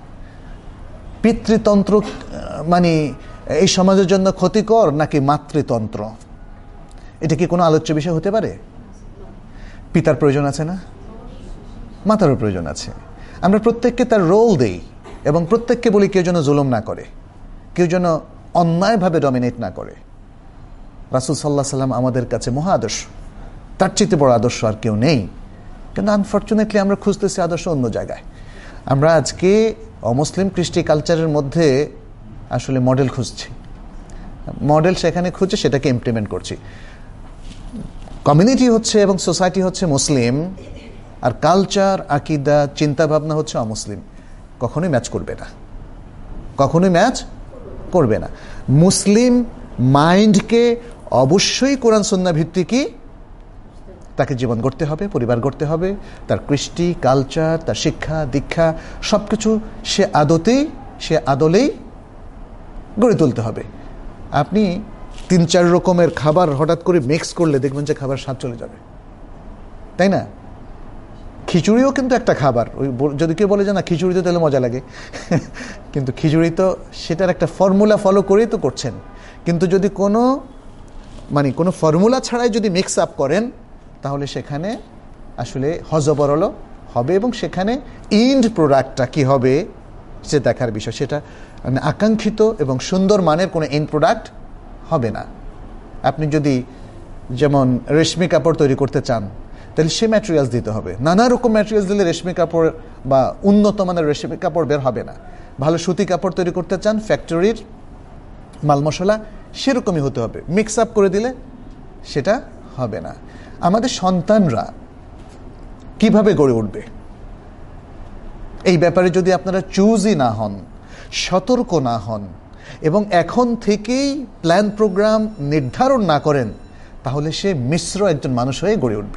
পিতৃতন্ত্র মানে এই সমাজের জন্য ক্ষতিকর নাকি মাতৃতন্ত্র, এটা কি কোনো আলোচ্য বিষয় হতে পারে? পিতার প্রয়োজন আছে না? মাতারও প্রয়োজন আছে। আমরা প্রত্যেককে তার রোল দেই এবং প্রত্যেককে বলি কেউ যেন জুলুম না করে, কেউ যেন অন্যায়ভাবে ডমিনেট না করে। রাসূল সাল্লাল্লাহু আলাইহি সাল্লাম আমাদের কাছে মহা আদর্শ, তার চেয়ে বড় আদর্শ আর কেউ নেই। কিন্তু আনফর্চুনেটলি আমরা খুঁজতেছি আদর্শ অন্য জায়গায়। আমরা আজকে অমুসলিম কৃষ্টি কালচারের মধ্যে আসলে মডেল খুঁজছি, মডেল সেখানে খুঁজে সেটাকে ইমপ্লিমেন্ট করছি। কমিউনিটি হচ্ছে এবং সোসাইটি হচ্ছে মুসলিম, আর কালচার, আকিদা, চিন্তা ভাবনা হচ্ছে অমুসলিম। কখনোই ম্যাচ করবে না, কখনোই ম্যাচ করবে না। মুসলিম মাইন্ডকে অবশ্যই কোরআন সুন্নাহ ভিত্তিকই তাকে জীবন গড়তে হবে, পরিবার গড়তে হবে। তার কৃষ্টি, কালচার, তার শিক্ষা দীক্ষা সব কিছু সে আদতেই সে আদলেই গড়ে তুলতে হবে। আপনি তিন চার রকমের খাবার হঠাৎ করে মিক্স করলে দেখবেন যে খাবার স্বাদ চলে যাবে, তাই না? খিচুড়িও কিন্তু একটা খাবার। ওই যদি কেউ বলে যে না খিচুড়িতে তাহলে মজা লাগে, কিন্তু খিচুড়ি তো সেটার একটা ফর্মুলা ফলো করেই তো করছেন। কিন্তু যদি কোনো মানে কোনো ফর্মুলা ছাড়াই যদি মিক্স আপ করেন তাহলে সেখানে আসলে হজবরল হবে এবং সেখানে ইন্ড প্রোডাক্টটা কি হবে সে দেখার বিষয়। সেটা মানে আকাঙ্ক্ষিত এবং সুন্দর মানের কোনো এন্ড প্রোডাক্ট হবে না। আপনি যদি যেমন রেশমি কাপড় তৈরি করতে চান তাহলে সে ম্যাটেরিয়ালস দিতে হবে, নানা রকম ম্যাটেরিয়ালস দিলে রেশমি কাপড় বা উন্নত মানের রেশমি কাপড় বের হবে না। ভালো সুতি কাপড় তৈরি করতে চান ফ্যাক্টরির মাল মশলা সেরকমই হতে হবে, মিক্স আপ করে দিলে সেটা হবে না। আমাদের সন্তানরা কিভাবে গড়ে উঠবে এই ব্যাপারে যদি আপনারা চুজই না হন, সতর্ক না হন এবং এখন থেকেই প্ল্যান প্রোগ্রাম নির্ধারণ না করেন তাহলে সে মিশ্র একজন মানুষ হয়ে গড়ে উঠবে।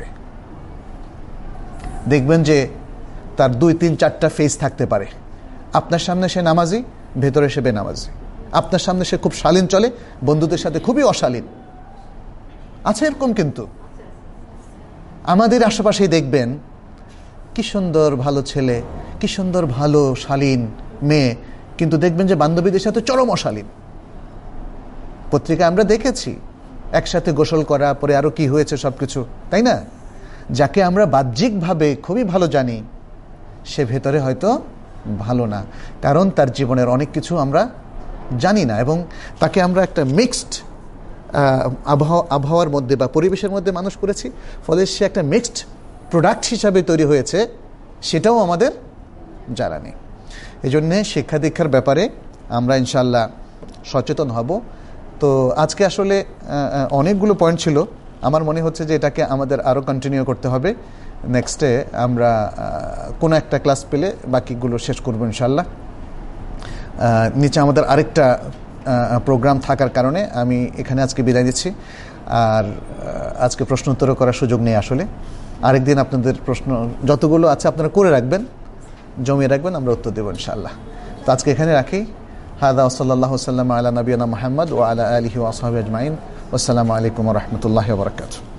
দেখবেন যে তার দুই তিন চারটা ফেস থাকতে পারে। আপনার সামনে সে নামাজি, ভেতরে সে বেনামাজি। আপনার সামনে সে খুব শালীন চলে, বন্ধুদের সাথে খুবই অশালীন আছে, এরকম কিন্তু আমাদের আশেপাশেই দেখবেন কি সুন্দর ভালো ছেলে, কি সুন্দর ভালো শালীন মেয়ে, কিন্তু দেখবেন যে বান্ধবীদের সাথে চরম অশালীন। পত্রিকায় আমরা দেখেছি একসাথে গোসল করা পরে আরো কি হয়েছে সবকিছু, তাই না? যাকে আমরা বাহ্যিকভাবে খুবই ভালো জানি সে ভেতরে হয়তো ভালো না, কারণ তার জীবনের অনেক কিছু আমরা জানি না এবং তাকে আমরা একটা মিক্সড আবহাওয়া আবহাওয়ার মধ্যে বা পরিবেশের মধ্যে মানুষ করেছি, ফলে সে একটা মিক্সড প্রোডাক্ট হিসাবে তৈরি হয়েছে, সেটাও আমাদের জানা নেই। এই জন্যে শিক্ষা দীক্ষার ব্যাপারে আমরা ইনশাল্লাহ সচেতন হব। তো আজকে আসলে অনেকগুলো পয়েন্ট ছিল, আমার মনে হচ্ছে যে এটাকে আমাদের আরও কন্টিনিউ করতে হবে। নেক্সটে আমরা কোনো একটা ক্লাস পেলে বাকিগুলো শেষ করবো ইনশাল্লাহ। নিচে আমাদের আরেকটা প্রোগ্রাম থাকার কারণে আমি এখানে আজকে বিদায় দিচ্ছি। আর আজকে প্রশ্ন উত্তর করার সুযোগ নেই আসলে। আরেকদিন আপনাদের প্রশ্ন যতগুলো আছে আপনারা করে রাখবেন, জমিয়ে রাখবেন, আমরা উত্তর দেবো ইনশাআল্লাহ। তো আজকে এখানে রাখি। হাদা সাল্লাল্লাহু সাল্লাম আলা নবিয়ানা মুহাম্মদ ওয়া আলা আলিহি ওয়া আসহাবিহি আজমাইন। আসসালামু আলাইকুম ওয়া রাহমাতুল্লাহি ওয়া বারাকাতুহু।